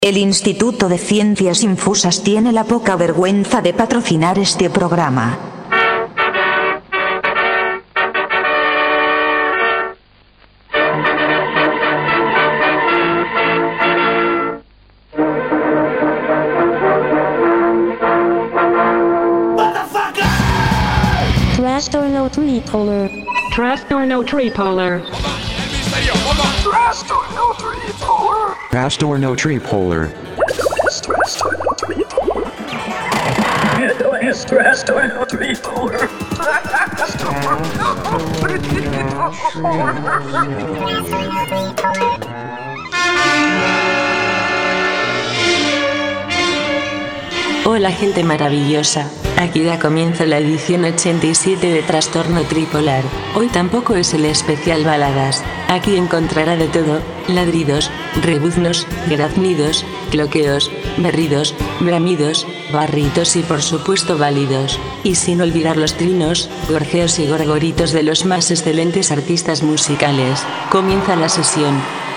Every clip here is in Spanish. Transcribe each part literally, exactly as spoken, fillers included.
El Instituto de Ciencias Infusas tiene la poca vergüenza de patrocinar este programa. Trastorno tripolar. Trastorno tripolar. Trastorno tripolar. Trastorno tripolar. Trastorno tripolar. Hola gente maravillosa, aquí da comienzo la edición ochenta y siete de Trastorno Tripolar. Hoy tampoco es el especial baladas, aquí encontrará de todo: ladridos, rebuznos, graznidos, cloqueos, berridos, bramidos, barritos y por supuesto válidos. Y sin olvidar los trinos, gorjeos y gorgoritos de los más excelentes artistas musicales. Comienza la sesión.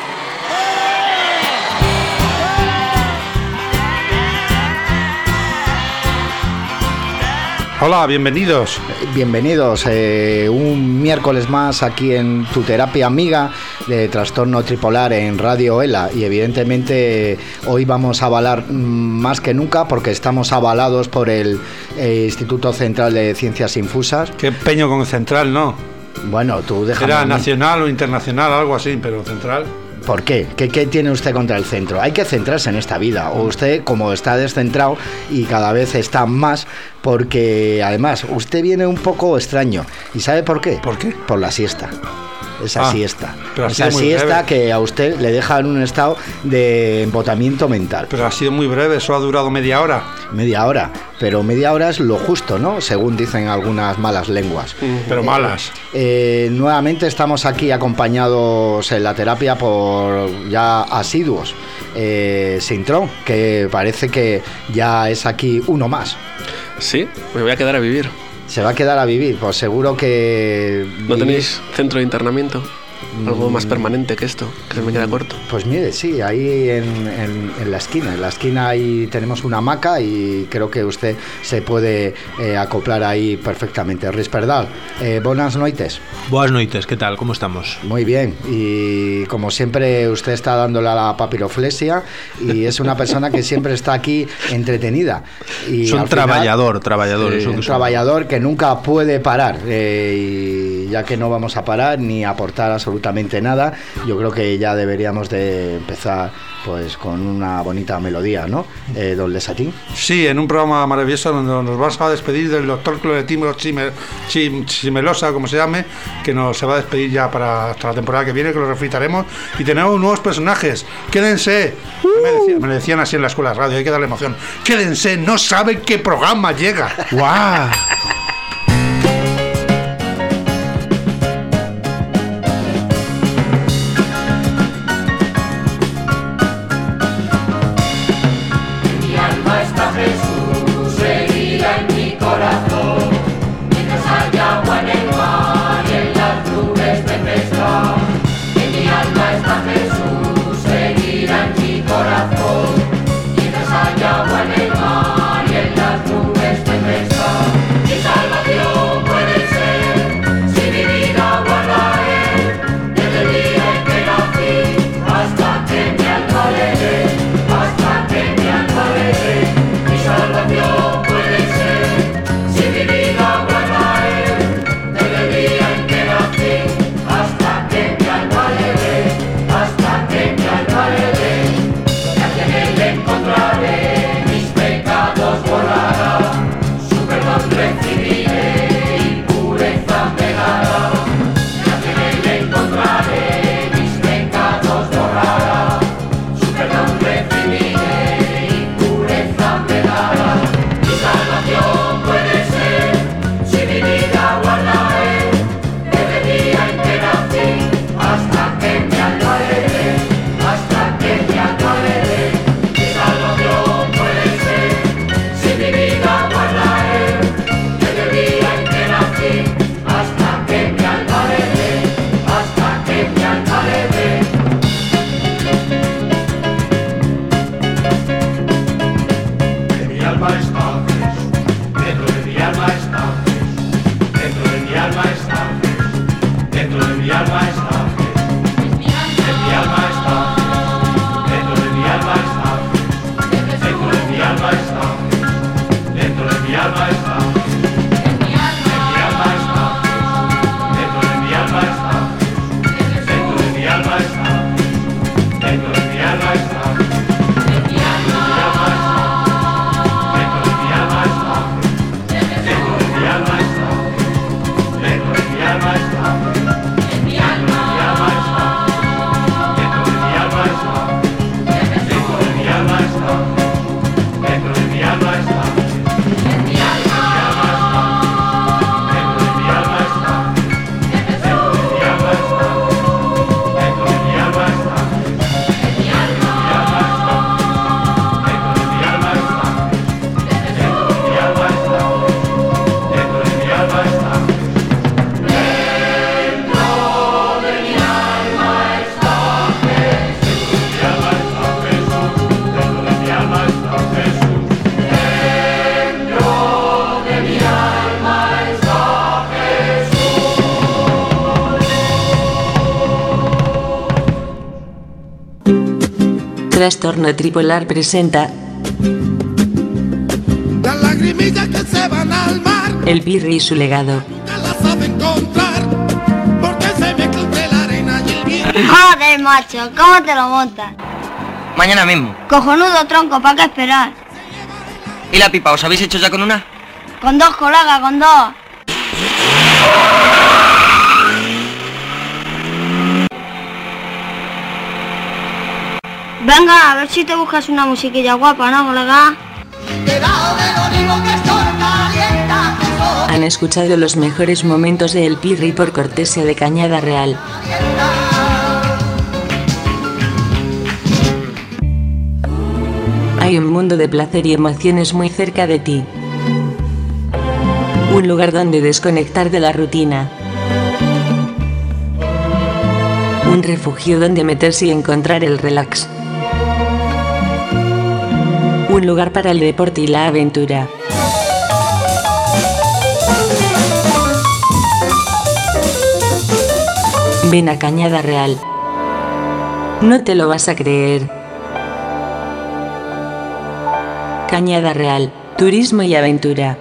Hola, bienvenidos. Bienvenidos, eh, un miércoles más aquí en tu terapia amiga de Trastorno Tripolar en Radio ELA. Y evidentemente hoy vamos a avalar más que nunca porque estamos avalados por el eh, Instituto Central de Ciencias Infusas. Qué peño con Central, ¿no? Bueno, tú déjame. Era nacional o internacional, algo así, pero Central. ¿Por qué? ¿Qué? ¿Qué tiene usted contra el centro? Hay que centrarse en esta vida. O usted, como está descentrado y cada vez está más, porque además usted viene un poco extraño. ¿Y sabe por qué? ¿Por qué? Por la siesta. Esa ah, siesta. Pero Esa siesta breve. Que a usted le deja en un estado de embotamiento mental. Pero ha sido muy breve, eso ha durado media hora. Media hora. Pero media hora es lo justo, ¿no? Según dicen algunas malas lenguas. Mm, pero eh, malas. Eh, nuevamente estamos aquí acompañados en la terapia por ya asiduos. Eh, Sintrón, que parece que ya es aquí uno más. Sí, me voy a quedar a vivir. Se va a quedar a vivir, pues seguro que... ¿No tenéis centro de internamiento? Algo más permanente que esto, que se me queda corto. Pues mire, sí, ahí en, en, en la esquina, en la esquina ahí tenemos una hamaca y creo que usted se puede eh, acoplar ahí perfectamente. Risperdal, eh, buenas noites. Buenas noites, ¿qué tal? ¿Cómo estamos? Muy bien, y como siempre usted está dándole a la papiroflexia y es una persona que siempre está aquí entretenida. Y es un trabajador, trabajador. Eh, un trabajador que nunca puede parar, eh, y ya que no vamos a parar ni aportar absolutamente nada, yo creo que ya deberíamos de empezar pues con una bonita melodía, ¿no? Eh, don Lesatín. Sí, en un programa maravilloso donde nos vas a despedir del doctor Cloretimo Chime, Chim, Chimelosa, como se llame, que nos se va a despedir ya para hasta la temporada que viene, que lo refritaremos, y tenemos nuevos personajes. Quédense. Uh. Me, decían, me decían así en la escuela de radio, hay que darle emoción. Quédense, no saben qué programa llega. ¡Guau! Mientras haya agua en el mar y en las nubes tempestad. Trastorno Tripolar presenta Las lagrimillas que se van al mar, El Pirri y su legado. nunca las sabe encontrar, porque se mezcla entre la arena y el viento. Joder, macho, ¿cómo te lo montas? Mañana mismo. Cojonudo, tronco, ¿para qué esperar? ¿Y la pipa? ¿Os habéis hecho ya con una? Con dos, colega, con dos. Venga, a ver si te buscas una musiquilla guapa, ¿no, colega? Debajo del olivo que sol calienta, Han escuchado los mejores momentos de El Pirri por cortesía de Cañada Real. Hay un mundo de placer y emociones muy cerca de ti. Un lugar donde desconectar de la rutina. Un refugio donde meterse y encontrar el relax. Un lugar para el deporte y la aventura. Ven a Cañada Real. No te lo vas a creer. Cañada Real, turismo y aventura.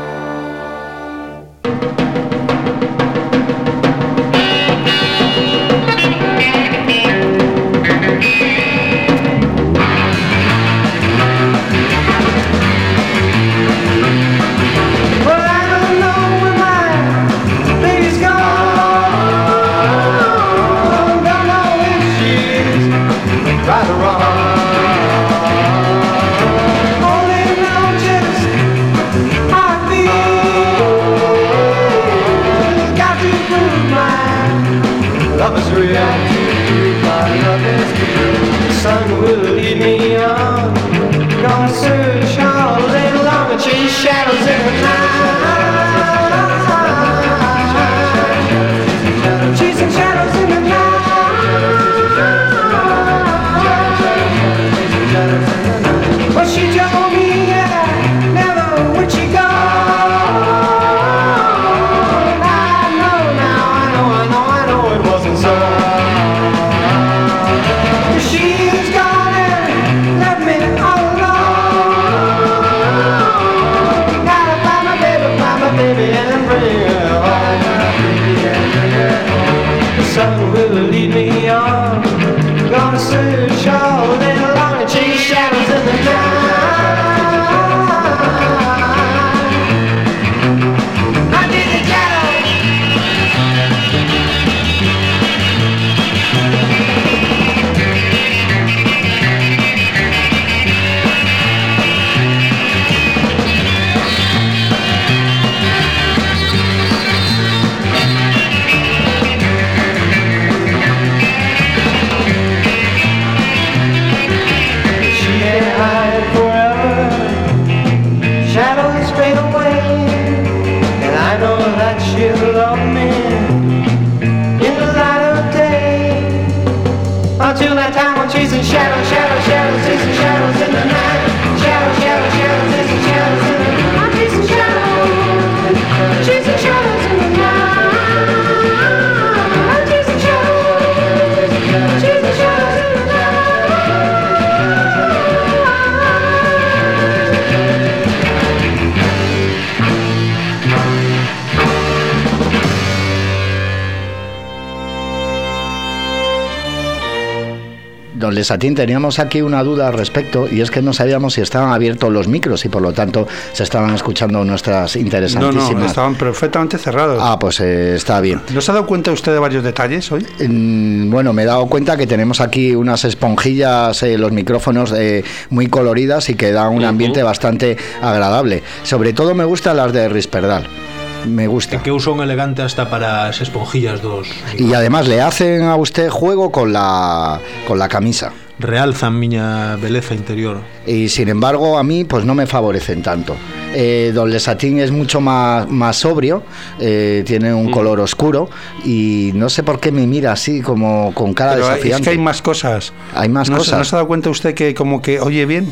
Don Lesatín, teníamos aquí una duda al respecto, y es que no sabíamos si estaban abiertos los micros y por lo tanto se estaban escuchando nuestras interesantísimas. No, no, estaban perfectamente cerrados. Ah, pues eh, está bien. ¿No se ha dado cuenta usted de varios detalles hoy? Mm, bueno, me he dado cuenta que tenemos aquí unas esponjillas, eh, los micrófonos eh, muy coloridas y que dan un ambiente uh-huh. bastante agradable. Sobre todo me gustan las de Risperdal. Me gusta. Que uso un elegante hasta para esas esponjillas dos. Y además le hacen a usted juego con la con la camisa. Realzan miña beleza interior. Y sin embargo a mí pues no me favorecen tanto. Eh, Don Lesatín es mucho más, más sobrio, eh, tiene un mm. color oscuro y no sé por qué me mira así como con cara Pero desafiante. Es que hay más cosas. Hay más ¿No, cosas. ¿No se ha dado cuenta usted que como que oye bien?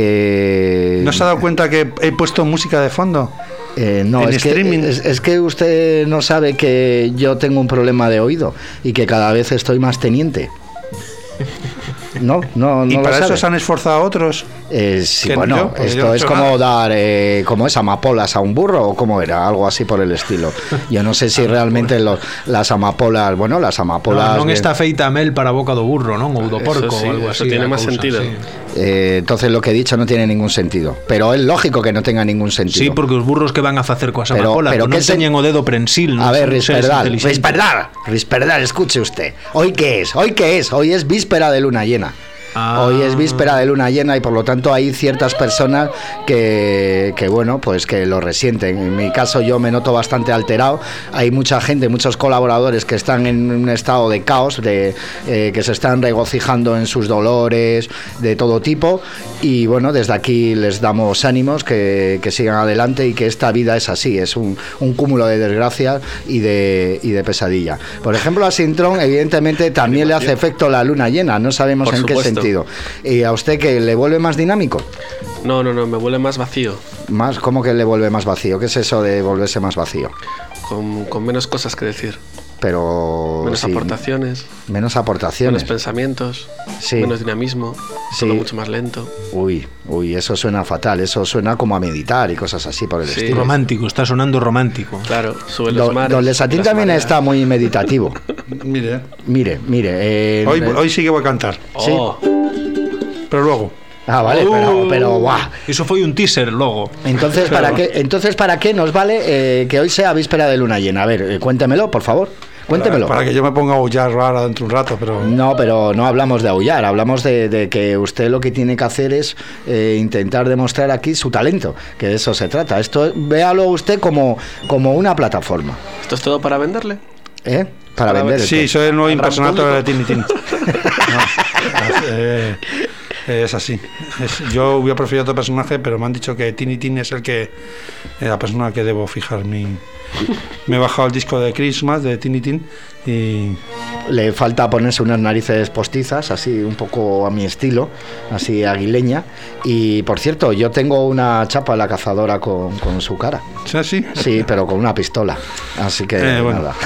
Eh... ¿No se ha dado cuenta que he puesto música de fondo? Eh, no, es que, es, es que usted no sabe que yo tengo un problema de oído y que cada vez estoy más teniente. No, no, no ¿Y lo para eso sabe. se han esforzado otros? Eh, sí, Que bueno, yo, pues yo esto no he es hecho como nada. dar, eh, como es, amapolas a un burro o cómo era, algo así por el estilo. Yo no sé si realmente lo- las amapolas, bueno, las amapolas... No, non bien- está feita a mel para a boca do burro, non? Ou do Eso porco sí, ou algo eso así. tiene a más cousa, sentido. sí. Eh, entonces lo que he dicho no tiene ningún sentido. Pero es lógico que no tenga ningún sentido. Sí, porque os burros que van a facer coas Pero- amapolas, pero pero non que se- teñen o dedo prensil, non A ver, son seres Risperdal, inteligentes. Risperdal, Risperdal, escuche usted. ¿Hoy qué es? ¿Hoy qué es? Hoy es víspera de luna llena. Ah. Hoy es víspera de luna llena y por lo tanto hay ciertas personas que, que, bueno, pues que lo resienten. En mi caso yo me noto bastante alterado. Hay mucha gente, muchos colaboradores que están en un estado de caos, de eh, que se están regocijando en sus dolores de todo tipo y bueno, desde aquí les damos ánimos que, que sigan adelante y que esta vida es así, es un, un cúmulo de desgracias y de, y de pesadilla. Por ejemplo, a Sintrón evidentemente también le hace efecto la luna llena, no sabemos Por en qué supuesto. sentido. ¿Y a usted que le vuelve más dinámico? No, no, no, me vuelve más vacío. Más, ¿cómo que le vuelve más vacío? ¿Qué es eso de volverse más vacío? Con, con menos cosas que decir. Pero Menos sí, aportaciones. menos aportaciones. Menos pensamientos. Sí. Menos dinamismo. Sí. Todo mucho más lento. Uy, uy, eso suena fatal, eso suena como a meditar y cosas así por el Sí. estilo. Romántico, está sonando romántico. Claro, sube los Don, mares. don Lesatín las también mareas. está muy meditativo. Mire, Mire, mire. eh, hoy, eh, hoy sí que voy a cantar, sí. Oh, pero luego. Ah, vale, pero, pero guau. Eso foi un teaser logo. Entonces, ¿para qué, entonces, ¿para qué nos vale eh, que hoy sea víspera de luna llena? A ver, eh, cuéntemelo, por favor. Cuéntemelo. Para, para que yo me ponga a aullar ahora dentro de un rato, pero... No, pero no hablamos de aullar, hablamos de, de que usted lo que tiene que hacer es eh, intentar demostrar aquí su talento, que de eso se trata. Esto, véalo usted como, como una plataforma, ¿esto es todo para venderle? ¿eh? Para, Para vender. ver- Sí, esto. soy el nuevo ¿Al gran impersonator de público? Tiny Tin. No, eh, es así. Es- yo hubiera preferido otro personaje, pero me han dicho que Tiny Tin es el que eh, la persona que debo fijar mi... Me he bajado el disco de Christmas de Tiny Tin y... Le falta ponerse unas narices postizas, así un poco a mi estilo, así aguileña. Y por cierto, yo tengo una chapa en la cazadora con, con su cara. ¿Es así? Sí, pero con una pistola. Así que Eh, bueno. nada.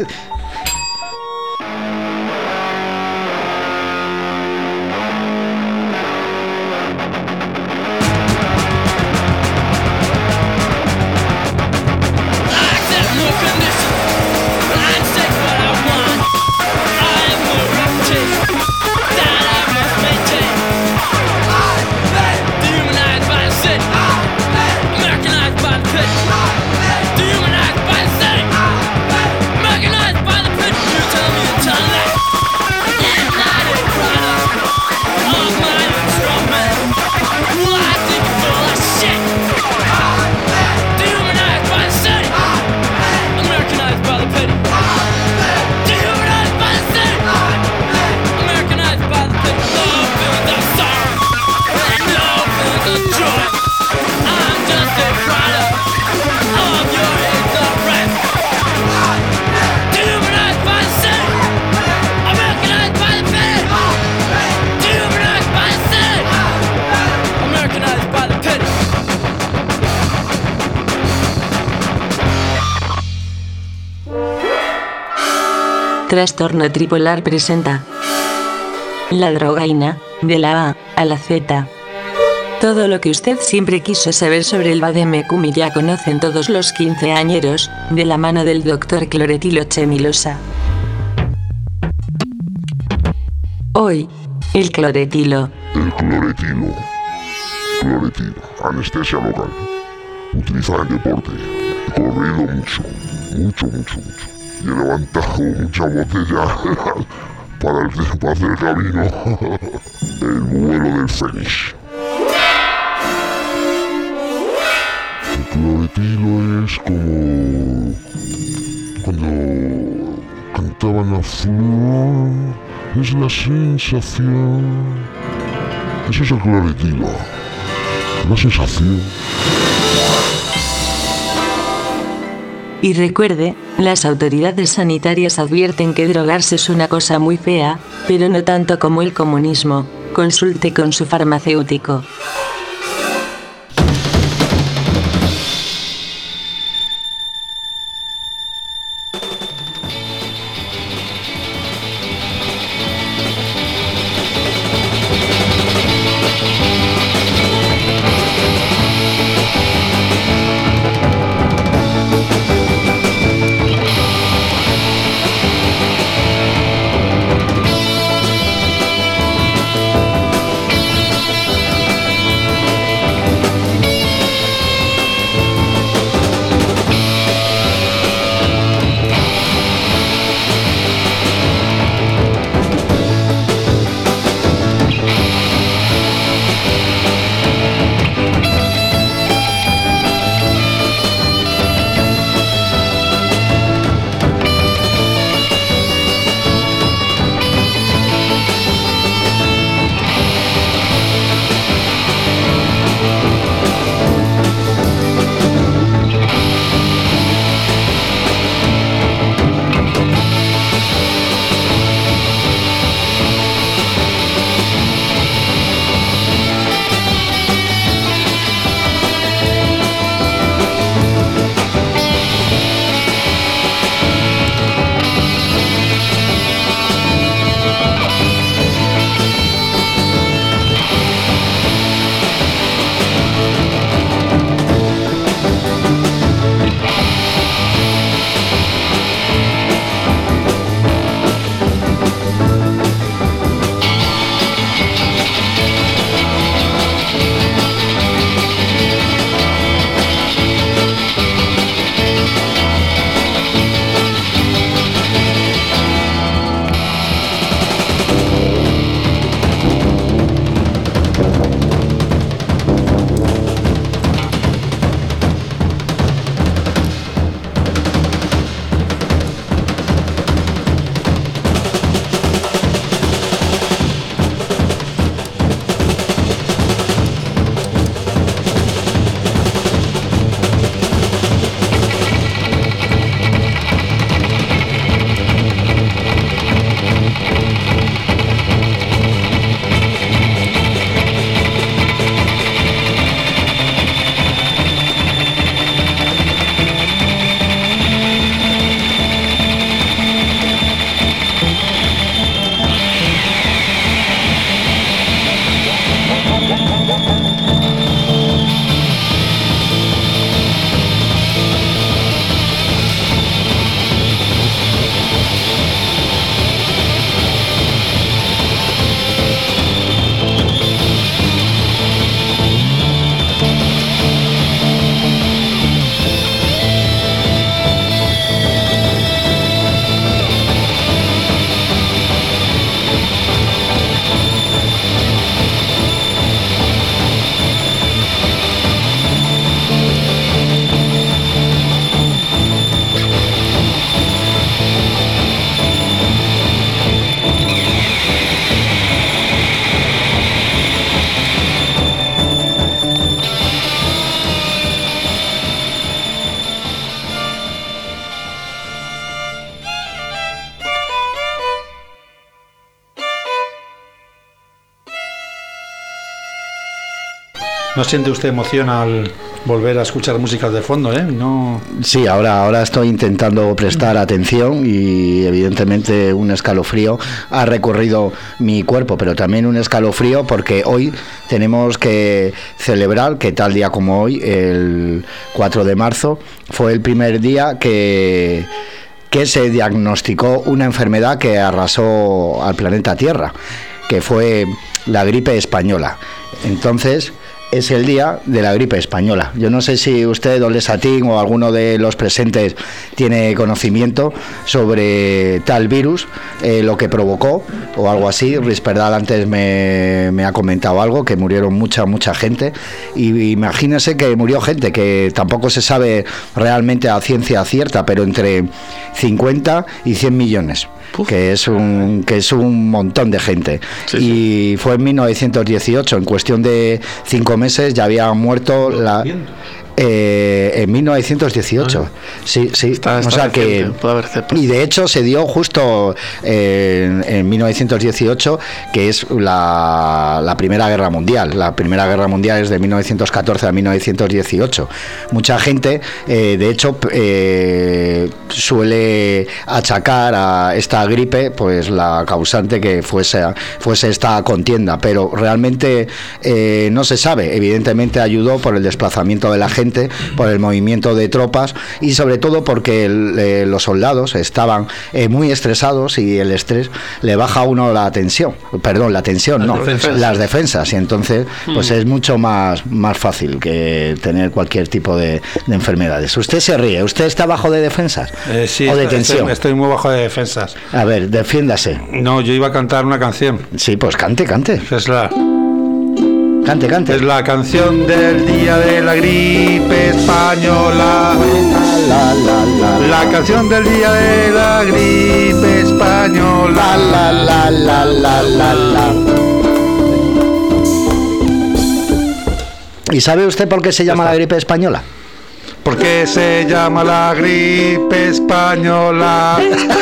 Trastorno Tripolar presenta La drogaína, de la A a la Z. Todo lo que usted siempre quiso saber sobre el Vademecum y ya conocen todos los quinceañeros, de la mano del doctor Cloretilo Chemilosa. Hoy, el cloretilo. El cloretilo. Cloretilo, anestesia local. Utilizada en deporte. He corrido mucho, mucho, mucho, mucho. Y he levantado mucha botella para, el, para hacer el camino. El vuelo del Fénix. El cloretilo es como cuando cantaban la flor, es la sensación. Eso es el cloretilo, la sensación. Y recuerde, las autoridades sanitarias advierten que drogarse es una cosa muy fea, pero no tanto como el comunismo. Consulte con su farmacéutico. ¿No siente usted emoción al volver a escuchar músicas de fondo, eh? No... Sí, ahora, ahora estoy intentando prestar atención y evidentemente un escalofrío ha recorrido mi cuerpo, pero también un escalofrío porque hoy tenemos que celebrar que tal día como hoy, el cuatro de marzo, fue el primer día que... que se diagnosticó una enfermedad que arrasó al planeta Tierra, que fue la gripe española. Entonces, es el día de la gripe española. Yo no sé si usted, don Lesatín, o alguno de los presentes tiene conocimiento sobre tal virus, eh, lo que provocó, o algo así. Risperdal antes me, me ha comentado algo, que murieron mucha, mucha gente, y imagínese que murió gente que tampoco se sabe realmente a ciencia cierta, pero entre cincuenta y cien millones. Uf. que es un que es un montón de gente. Sí, y sí. Fue en mil novecientos dieciocho, en cuestión de cinco meses ya había muerto la eh, en mil novecientos dieciocho. Ah, sí, sí. Está, está o sea que puede haber y de hecho se dio justo eh, en, en mil novecientos dieciocho, que es la, la Primera Guerra Mundial. La Primera Guerra Mundial es de mil novecientos catorce a mil novecientos dieciocho. Mucha gente, eh, de hecho, eh, suele achacar a esta gripe, pues la causante que fuese fuese esta contienda, pero realmente eh, no se sabe. Evidentemente ayudó por el desplazamiento de la gente, por el movimiento de tropas y sobre todo porque el, eh, los soldados estaban eh, muy estresados y el estrés le baja a uno la tensión, perdón, la tensión, las no, defensas. las defensas, y entonces pues mm. es mucho más, más fácil que tener cualquier tipo de, de enfermedades. Usted se ríe, ¿usted está bajo de defensas eh, sí, o de estoy, tensión? Estoy muy bajo de defensas. A ver, defiéndase. No, yo iba a cantar una canción. Sí, pues cante, cante. Es la... Cante, cante. Es la canción del día de la gripe española. La, la, la, la. la canción del día de la gripe española. La, la, la, la, la, la. ¿Y sabe usted por qué se llama la gripe española? ¿Por qué se llama la gripe española?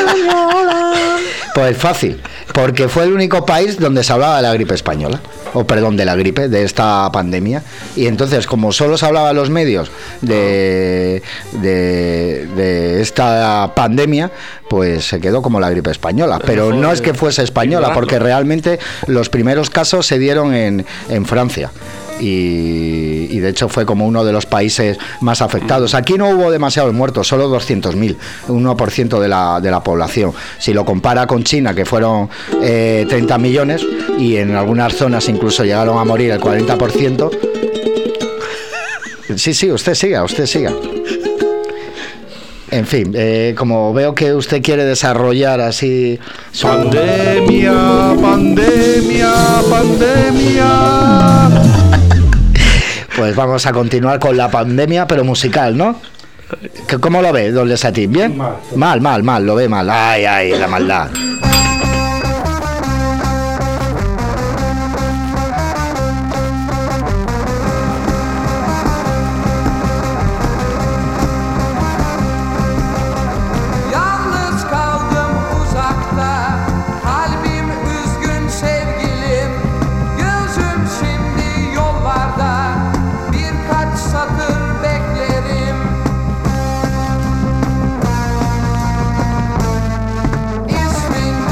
Pues fácil, porque fue el único país donde se hablaba de la gripe española, o perdón, de la gripe, de esta pandemia, y entonces como solo se hablaba en los medios de, de, de esta pandemia, pues se quedó como la gripe española, pero no es que fuese española, porque realmente los primeros casos se dieron en, en Francia. Y, y de hecho fue como uno de los países más afectados. Aquí no hubo demasiados muertos, solo doscientos mil, uno por ciento de la, de la población. Si lo compara con China, que fueron eh, treinta millones, y en algunas zonas incluso llegaron a morir el cuarenta por ciento. Sí, sí, usted siga, usted siga. En fin, eh, como veo que usted quiere desarrollar así... Su... Pandemia, pandemia, pandemia. Pues vamos a continuar con la pandemia, pero musical, ¿no? ¿Cómo lo ve, don Lesatín? ¿Bien? Mal, mal, mal, mal, lo ve mal. Ay, ay, la maldad. İsmin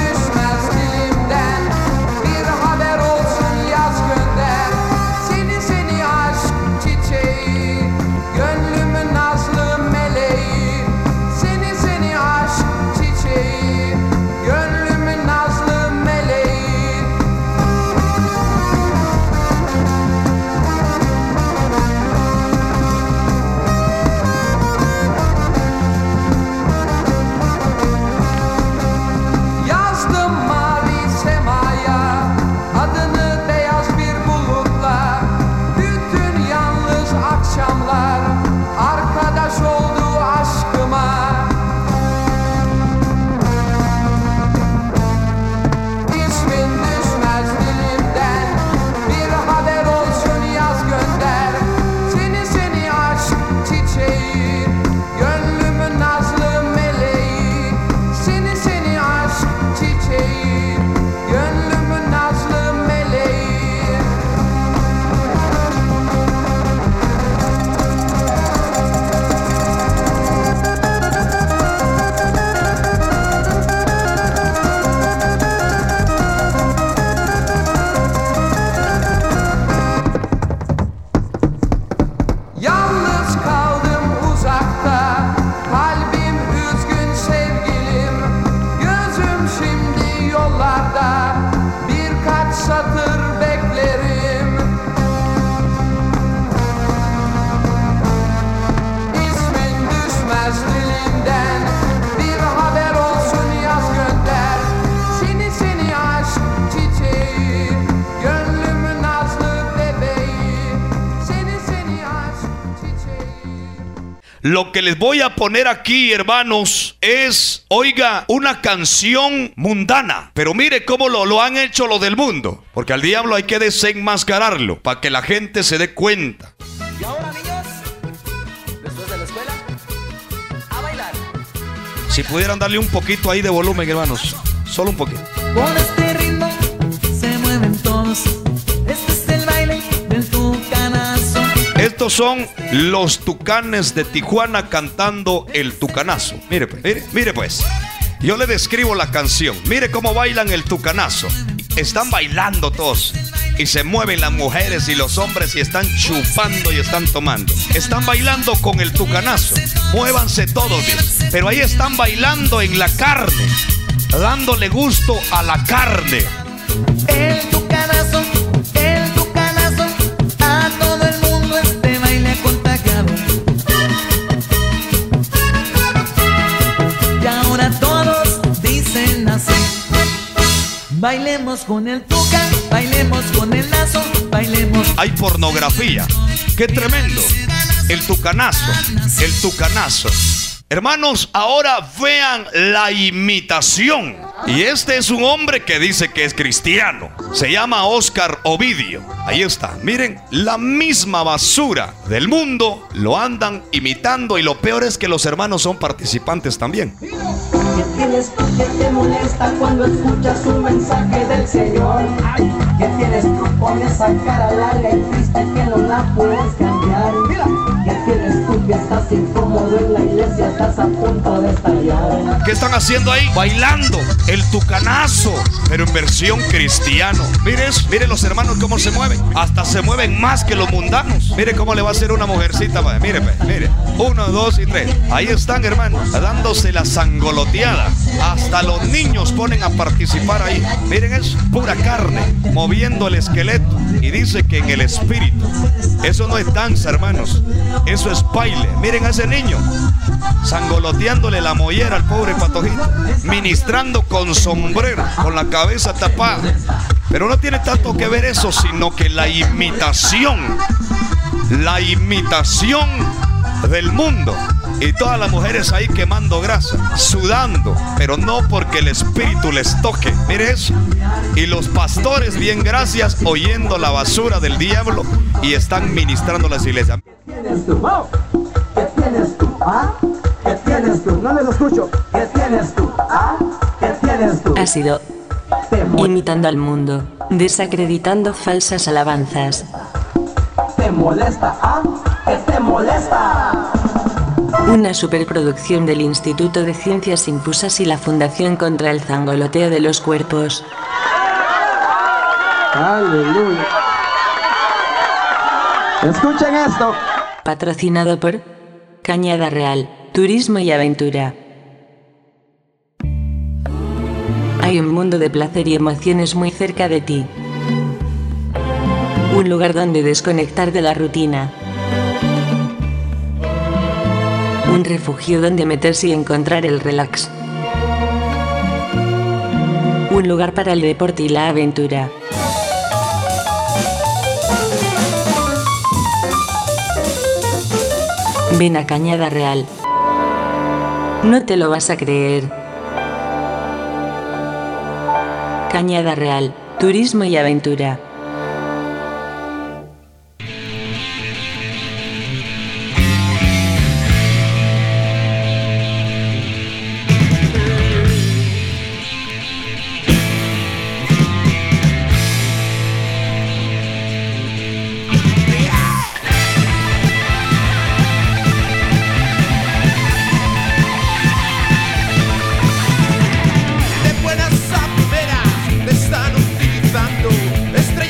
Lo que les voy a poner aquí, hermanos, es, oiga, una canción mundana. Pero mire cómo lo, lo han hecho lo del mundo. Porque al diablo hay que desenmascararlo para que la gente se dé cuenta. Y ahora, niños, después de la escuela, a bailar. Si pudieran darle un poquito ahí de volumen, hermanos. Solo un poquito. Con este ritmo se mueven todos. Este es el baile del tucanazo. Estos son los tucanes de Tijuana cantando el tucanazo. Mire pues, mire, mire pues. Yo le describo la canción. Mire cómo bailan el tucanazo. Están bailando todos. Y se mueven las mujeres y los hombres y están chupando y están tomando. Están bailando con el tucanazo. Muévanse todos, ¿ves? Pero ahí están bailando en la carne, dándole gusto a la carne. El tucanazo, el tucanazo, a todo el mundo este baile ha contagiado. Y ahora todos dicen así: bailemos con el tuca, bailemos con el lazo, bailemos. Hay pornografía. ¡Qué tremendo! El tucanazo, el tucanazo. Hermanos, ahora vean la imitación. Y este es un hombre que dice que es cristiano. Se llama Oscar Ovidio. Ahí está. Miren, la misma basura del mundo lo andan imitando. Y lo peor es que los hermanos son participantes también. ¿Qué tienes tú que te molesta cuando escuchas un mensaje del Señor? ¿Qué tienes tú con esa cara larga y triste que no la puedes cambiar? ¿Qué tienes tú que estás incómodo en la iglesia, estás a punto de estallar? ¿Qué están haciendo ahí? Bailando el tucanazo, pero en versión cristiano. Miren, miren los hermanos cómo se mueven. Hasta se mueven más que los mundanos. Mire cómo le va a hacer una mujercita. Mire, mire. Uno, dos y tres. Ahí están, hermanos, dándose la sangoloteada. Hasta los niños ponen a participar ahí. Miren, es pura carne, moviendo el esqueleto. Y dice que en el espíritu. Eso no es danza, hermanos. Eso es baile. Miren a ese niño sangoloteándole la mollera al pobre patojito, ministrando con sombrero, con la cabeza tapada. Pero no tiene tanto que ver eso, sino que la imitación, la imitación del mundo. Y todas las mujeres ahí quemando grasa, sudando, pero no porque el espíritu les toque. Mire eso. Y los pastores, bien gracias, oyendo la basura del diablo y están ministrando las iglesias. ¿Qué tienes tú? ¿Qué tienes tú? ¿Ah? ¿Qué tienes tú? No les escucho. ¿Qué tienes tú? ¿Ah? ¿Qué tienes tú? Ha sido imitando al mundo, desacreditando falsas alabanzas. ¿Te molesta? ¿Ah? ¿Qué te molesta? Una superproducción del Instituto de Ciencias Infusas y la Fundación contra el Zangoloteo de los Cuerpos. Aleluya. Escuchen esto. Patrocinado por Cañada Real, Turismo y Aventura. Hay un mundo de placer y emociones muy cerca de ti. Un lugar donde desconectar de la rutina. Un refugio donde meterse y encontrar el relax. Un lugar para el deporte y la aventura. Ven a Cañada Real. No te lo vas a creer. Cañada Real, Turismo y Aventura. De buenas a primeras te están utilizando. Estrella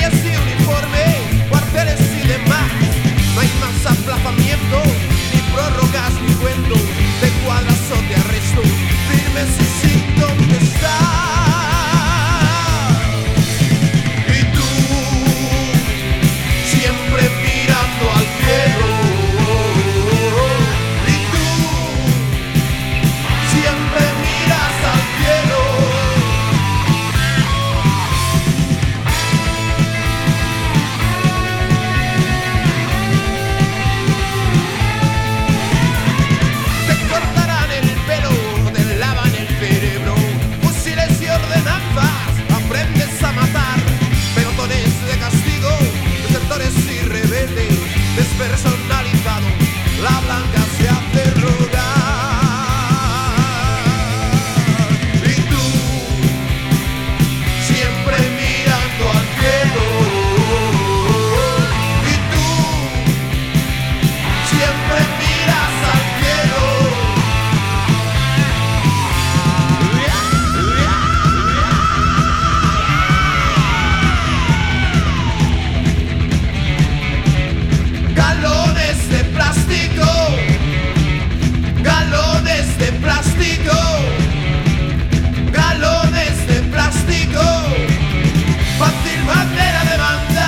personalizado, la blanca se hace rogar. Y tú, siempre mirando al cielo. Y tú, siempre miras al cielo. Galones de plástico, galones de plástico, galones de plástico, fácil manera de mandar.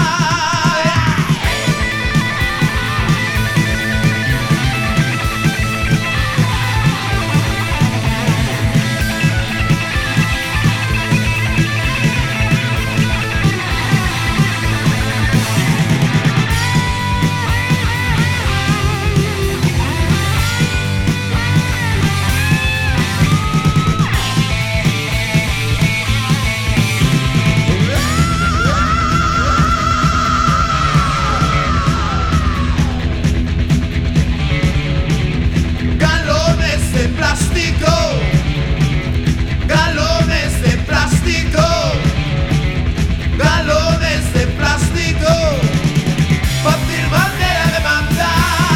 Galones de plástico, galones de plástico, galones de plástico, fácil manera de mandar.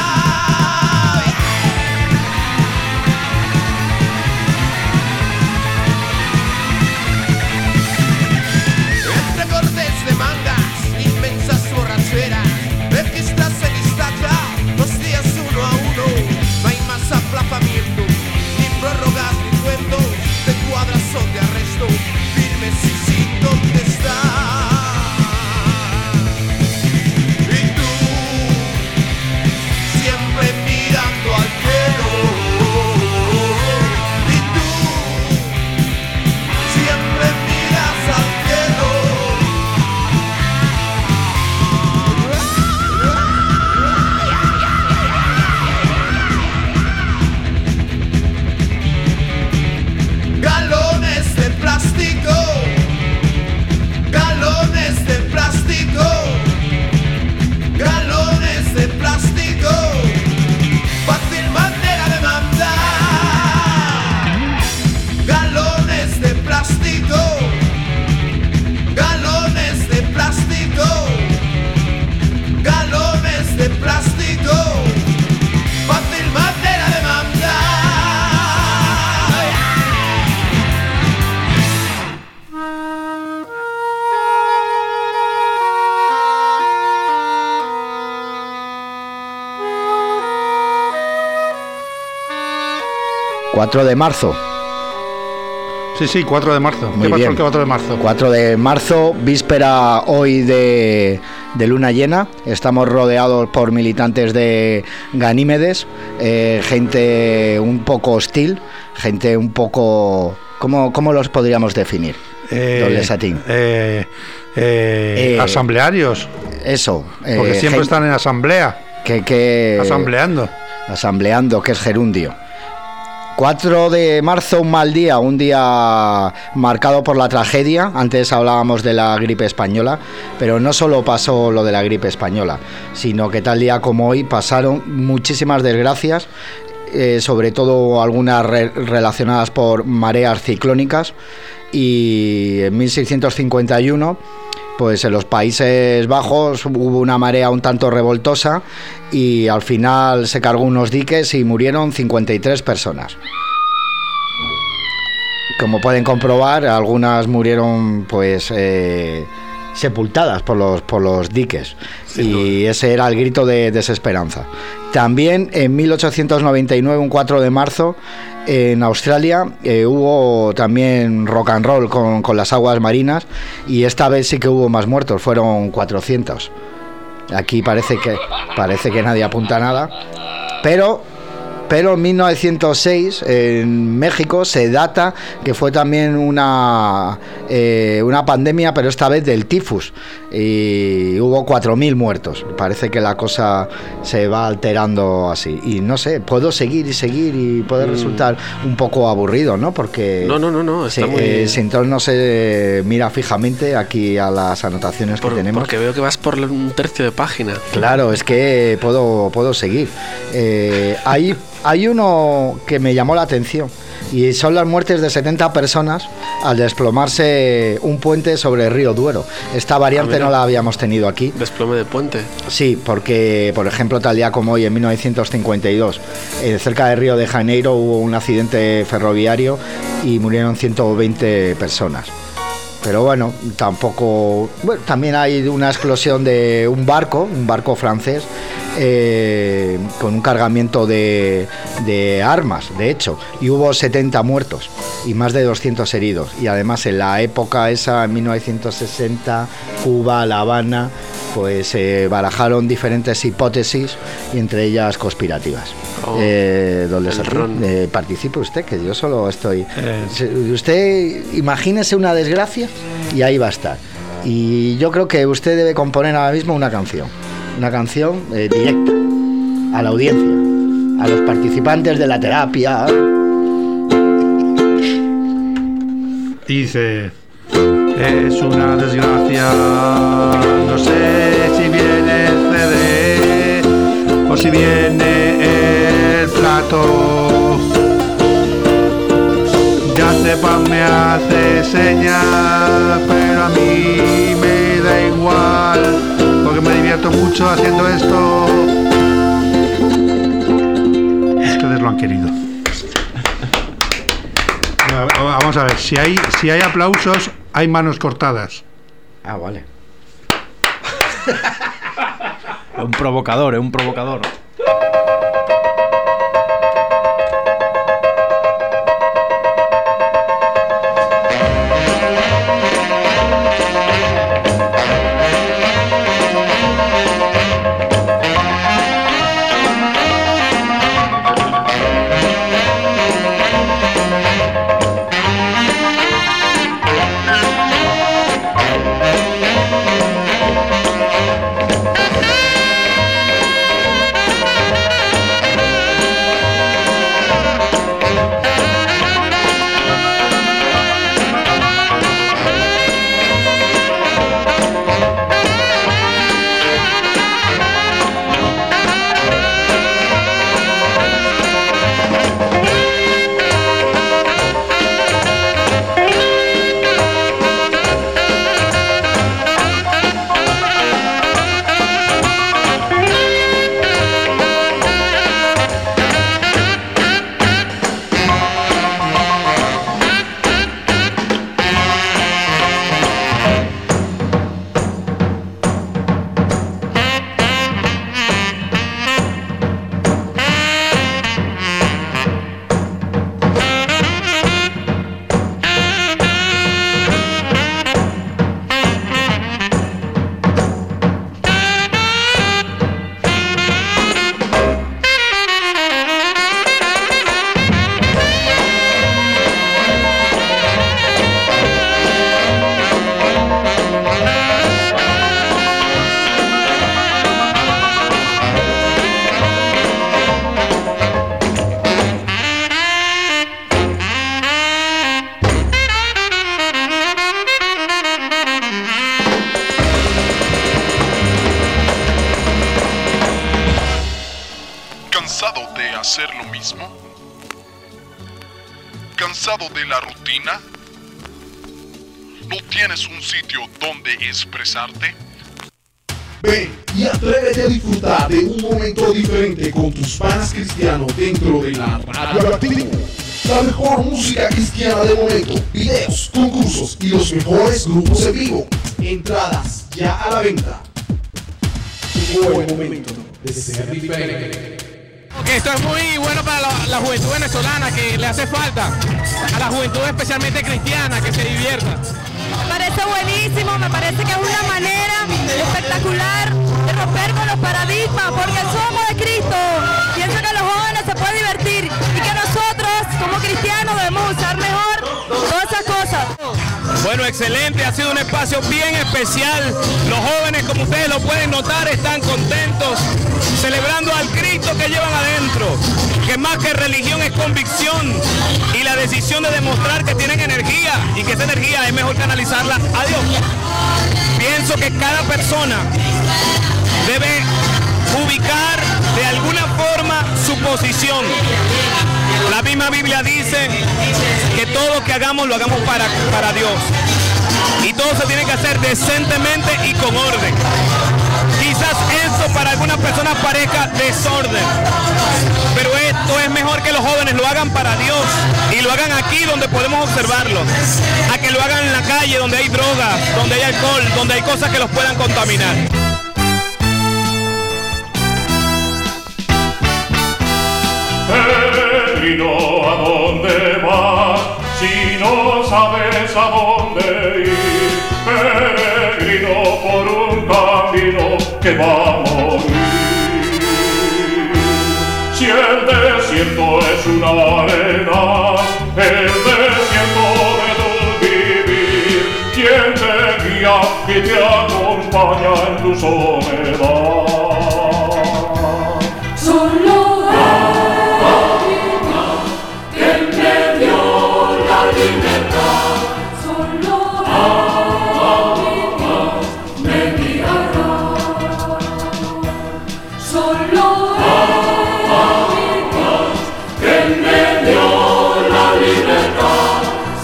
Entre cortes de mangas, inmensas borracheras, registras en Instagram los días uno a uno. No hay más aplazamiento, ni prórrogas ni cuentos de cuadras o de arresto, firmes y sin contestar. Y tú, siempre mirando al cielo. Y tú, siempre miras al cielo. Galones de plástico, galones de plástico, galones de plástico, fácil manera de mandar. Galones de plástico, galones de plástico, galones de plástico, fácil manera de mandar. cuatro de marzo. Sí, sí, cuatro de marzo. Muy ¿Qué pasó bien. el cuatro de marzo? cuatro de marzo, víspera hoy de, de luna llena. Estamos rodeados por militantes de Ganímedes, eh, gente un poco hostil, gente un poco... ¿Cómo, cómo los podríamos definir? Eh, Doble Satín. eh, eh, Eh, asamblearios. Eso. eh, Porque siempre gen- están en asamblea. que, que, Asambleando. Asambleando, que es gerundio. cuatro de marzo, un mal día, un día marcado por la tragedia. Antes hablábamos de la gripe española, pero no solo pasó lo de la gripe española, sino que tal día como hoy pasaron muchísimas desgracias, eh, sobre todo algunas re- relacionadas por mareas ciclónicas, y en mil seiscientos cincuenta y uno, pues en los Países Bajos hubo una marea un tanto revoltosa y al final se cargó unos diques y murieron cincuenta y tres personas. Como pueden comprobar, algunas murieron pues eh, sepultadas por los, por los diques, y ese era el grito de desesperanza. También en mil ochocientos noventa y nueve, un cuatro de marzo, en Australia eh, hubo también rock and roll con, con las aguas marinas, y esta vez sí que hubo más muertos, fueron cuatrocientos. Aquí parece que, parece que nadie apunta nada, pero pero en mil novecientos seis en México se data que fue también una, eh, una pandemia, pero esta vez del tifus, y hubo cuatro mil muertos. Parece que la cosa se va alterando así, y no sé, puedo seguir y seguir y puede mm. resultar un poco aburrido, ¿no? Porque no, no, no, no está si, muy... eh, Sintón no se mira fijamente aquí a las anotaciones por, que tenemos. Porque veo que vas por un tercio de página. Claro, es que puedo, puedo seguir. Eh, hay, hay uno que me llamó la atención, y son las muertes de setenta personas al desplomarse un puente sobre el río Duero. Esta variante ah, no la habíamos tenido aquí. ¿Desplome de puente? Sí, porque, por ejemplo, tal día como hoy, en mil novecientos cincuenta y dos, eh, cerca de Río de Janeiro hubo un accidente ferroviario y murieron ciento veinte personas. Pero bueno, tampoco... Bueno, también hay una explosión de un barco, un barco francés, eh, con un cargamento de, de armas, de hecho, y hubo setenta muertos y más de doscientos heridos. Y además en la época esa, en mil novecientos sesenta, Cuba, La Habana, pues se eh, barajaron diferentes hipótesis, y entre ellas conspirativas. Oh, eh, donde se eh, participe usted, que yo solo estoy... Eh. Usted imagínese una desgracia y ahí va a estar. Y yo creo que usted debe componer ahora mismo una canción, una canción eh, directa a la audiencia, a los participantes de la terapia. Dice: es una desgracia, no sé si viene el C D o si viene el plato. Ya sepa me hace señas, pero a mí me da igual, porque me divierto mucho haciendo esto. Ustedes lo han querido. Vamos a ver, si hay, si hay aplausos, hay manos cortadas. Ah, vale. Un provocador, es un provocador. ¿Cansado de hacer lo mismo? ¿Cansado de la rutina? ¿No tienes un sitio donde expresarte? Ven y atrévete a disfrutar de un momento diferente con tus panas cristianos dentro de la Radio Activo. La mejor música cristiana de momento, videos, concursos y los mejores grupos en vivo. Entradas ya a la venta. Llegó el momento de ser diferente. Que esto es muy bueno para la, la juventud venezolana, que le hace falta a la juventud especialmente cristiana, que se divierta. Me parece buenísimo, me parece que es una manera espectacular de romper con los paradigmas, porque somos de Cristo. Pienso que los jóvenes se pueden divertir Bueno, excelente, ha sido un espacio bien especial. Los jóvenes, como ustedes lo pueden notar, están contentos, celebrando al Cristo que llevan adentro, que más que religión es convicción y la decisión de demostrar que tienen energía y que esa energía es mejor canalizarla a Dios. Pienso que cada persona debe ubicar de alguna forma su posición. La misma Biblia dice que todo lo que hagamos lo hagamos para, para Dios. Y todo se tiene que hacer decentemente y con orden. Quizás eso para algunas personas parezca desorden, pero esto es mejor que los jóvenes lo hagan para Dios y lo hagan aquí donde podemos observarlo, a que lo hagan en la calle donde hay drogas, donde hay alcohol, donde hay cosas que los puedan contaminar. Peregrino, ¿a dónde vas? Si no sabes a dónde ir, peregrino por un camino que va a morir. Si el desierto es una arena, el desierto de tu vivir, ¿quién te guía y te acompaña en tu soledad? Solo libertad, solo Dios me guiará, solo Dios que me dio la libertad,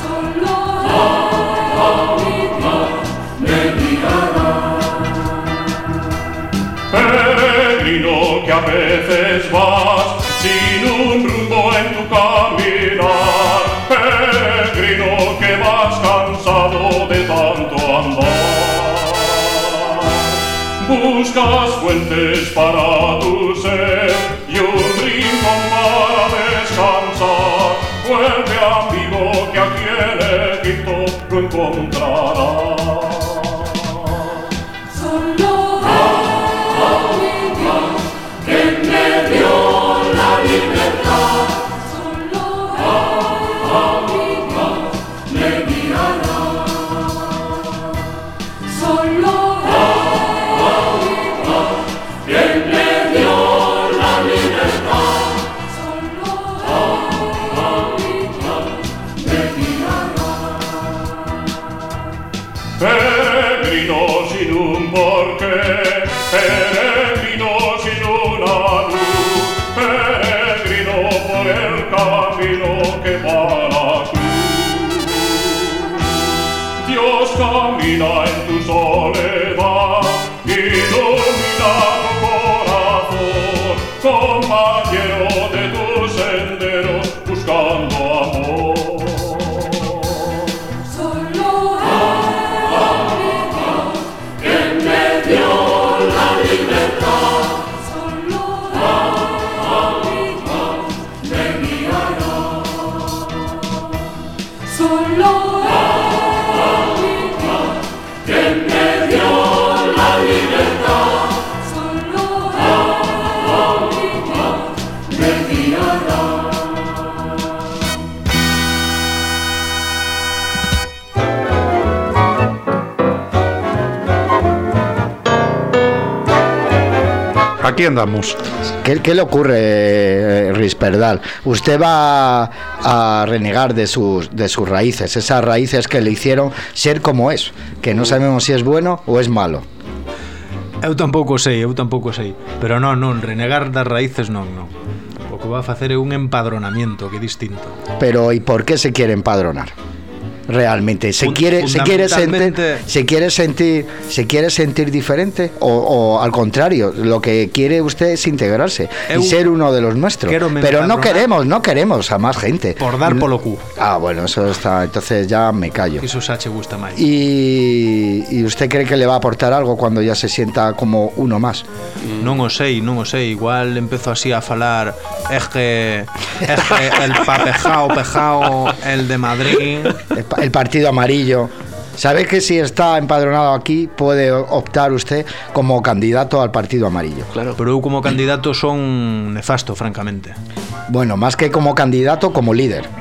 solo Dios me guiará. Peregrino que a veces vas sin un rumbo en tu caminar, peregrino que vas cansado de tanto andar, buscas fuentes para tu ser y un rincón para descansar. Vuelve, amigo, que aquí en Egipto lo encontrarás. Solo Dios que me dio la libertad, solo Dios me guiará, solo Dios que me dio la libertad, solo Dios me guiará. Peregrino sin un porqué, peregrino sin una luz, peregrino por el camino que va a la cruz. Dios camina en tu soledad, ilumina tu corazón, compañero de tu sendero, buscando amor. Solo Dios que me dio la libertad, solo Dios me guiará, solo Dios que me dio la libertad, solo Dios me guiará. Aquí andamos. ¿Qué, qué le ocurre, eh, Risperdal? Usted va a, a renegar de sus, de sus raíces, esas raíces que le hicieron ser como es, que no sabemos si es bueno o es malo. Eu tampouco sei, eu tampouco sei. Pero non, non, renegar das raíces non, non. O que va a facer é un empadronamiento, que é distinto. Pero ¿y por qué se quiere empadronar? Realmente se quiere se quiere sentir se quiere sentir se quiere sentir diferente o, o al contrario, lo que quiere usted es integrarse Eu y ser uno de los nuestros, pero no queremos no queremos a más gente por dar polo cu. Ah, bueno, eso está, entonces ya me callo. Eso xa che gusta máis. Y y usted cree que le va a aportar algo cuando ya se sienta como uno más? Non o sei, non o sei, igual empezo así a falar es que es que el papejao pejao el de Madrid, el partido amarillo. ¿Sabe que si está empadronado aquí puede optar usted como candidato al partido amarillo? Claro. Pero eu como candidato son nefasto, francamente. Bueno, más que como candidato, como líder.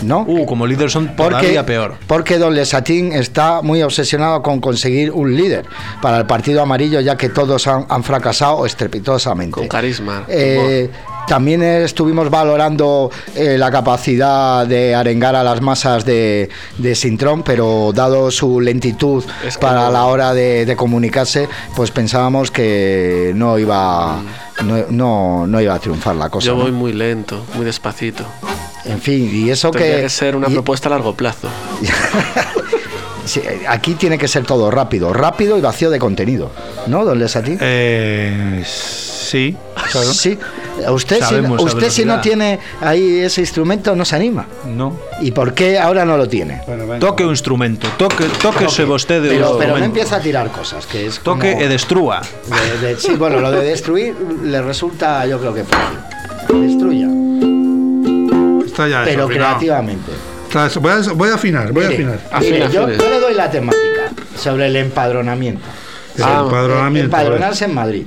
¿no? Uh, como líder son porque, todavía peor. Porque Don Lesatín está muy obsesionado con conseguir un líder para el Partido Amarillo, ya que todos han, han fracasado estrepitosamente. Con carisma. Eh, también estuvimos valorando eh, la capacidad de arengar a las masas de, de Sintrón, pero dado su lentitud es que para no. la hora de, de comunicarse, pues pensábamos que no iba, no, no, no iba a triunfar la cosa. Yo voy ¿no? muy lento, muy despacito. En fin, y eso Tendría que... que ser una y, propuesta a largo plazo. Sí, aquí tiene que ser todo rápido, rápido y vacío de contenido, ¿no, Don Lesatín? Eh, sí, claro. Sí. Usted, Sabemos si, a usted si no tiene ahí ese instrumento, no se anima. No. ¿Y por qué ahora no lo tiene? Bueno, Toque un instrumento, toque, tóquese vostede Pero, un pero no instrumento. empieza a tirar cosas, que es como... Toque e destrúa. De, de, sí, bueno, lo de destruir le resulta, yo creo que fácil. Destruya. Está ya Pero desafinado. creativamente. Está eso. Voy a, voy a afinar, voy Mire, a afinar. mire, Afina, yo, afine. yo le doy la temática sobre el empadronamiento. El Ah, empadronamiento. Empadronarse en Madrid.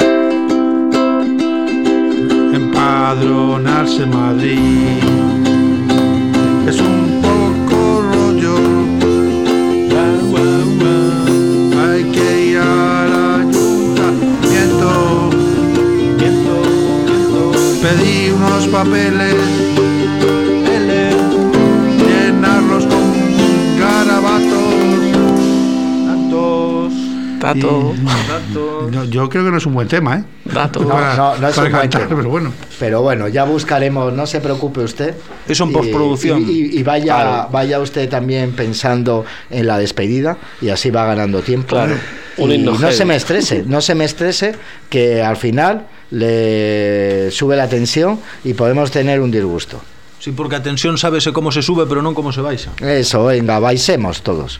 Empadronarse en Madrid es un poco rollo. Hay que ir al ayuntamiento, pedir unos papeles, llenarlos con garabatos, tantos. Dato. Y- Yo, yo creo que no es un buen tema, ¿eh? Dato. No, Para- no, no es para un buen cantar, tema. pero bueno. Pero bueno, ya buscaremos, no se preocupe usted. Eso en Y- postproducción. Y, y- y vaya, Claro. vaya usted también pensando en la despedida y así va ganando tiempo. Claro. Y Un himno no heavy. se me estrese, no se me estrese que al final le sube la tensión y podemos tener un disgusto. Sí, porque a tensión sábese cómo se sube, pero non como se baixa. Eso, venga, baisemos todos.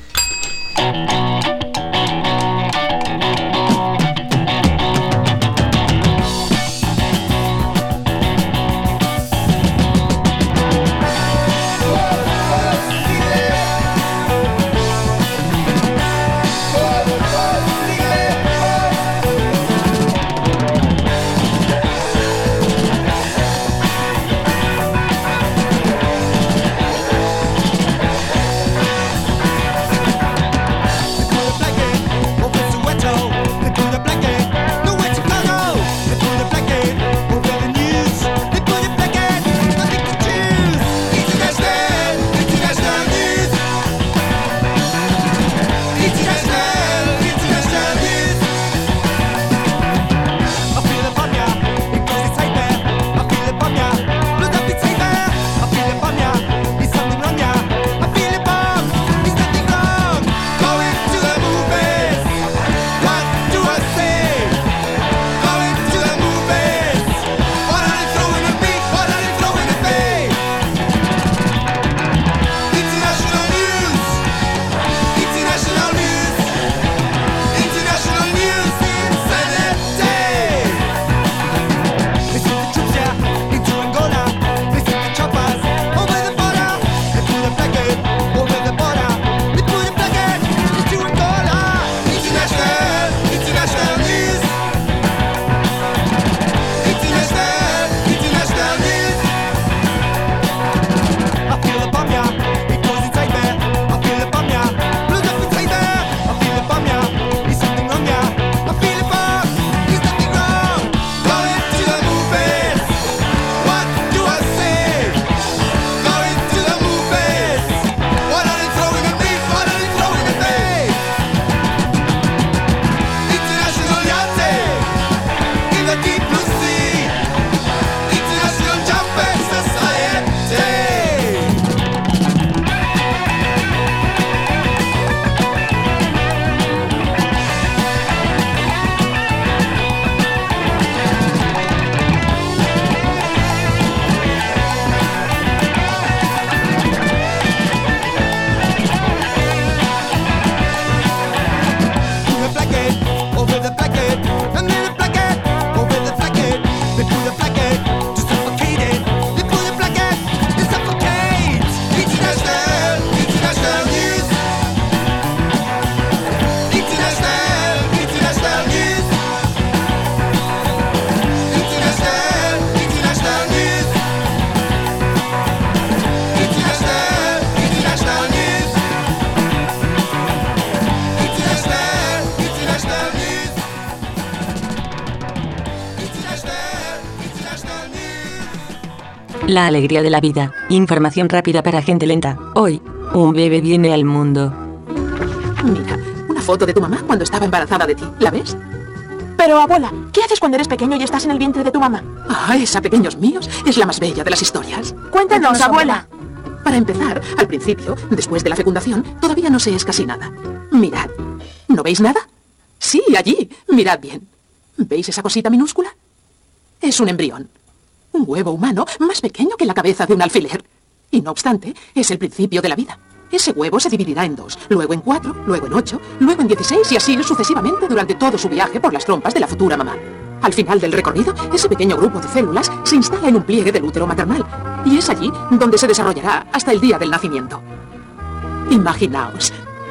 La alegría de la vida. Información rápida para gente lenta. Hoy, un bebé viene al mundo. Mira, una foto de tu mamá cuando estaba embarazada de ti. ¿La ves? Pero, abuela, ¿qué haces cuando eres pequeño y estás en el vientre de tu mamá? Ah, esa, pequeños míos, es la más bella de las historias. Cuéntanos, abuela. Para empezar, al principio, después de la fecundación, todavía no se es casi nada. Mirad. ¿No veis nada? Sí, allí. Mirad bien. ¿Veis esa cosita minúscula? Es un embrión. Un huevo humano más pequeño que la cabeza de un alfiler. Y no obstante, es el principio de la vida. Ese huevo se dividirá en dos, luego en cuatro, luego en ocho, luego en dieciséis y así sucesivamente durante todo su viaje por las trompas de la futura mamá. Al final del recorrido, ese pequeño grupo de células se instala en un pliegue del útero maternal y es allí donde se desarrollará hasta el día del nacimiento. Imaginaos.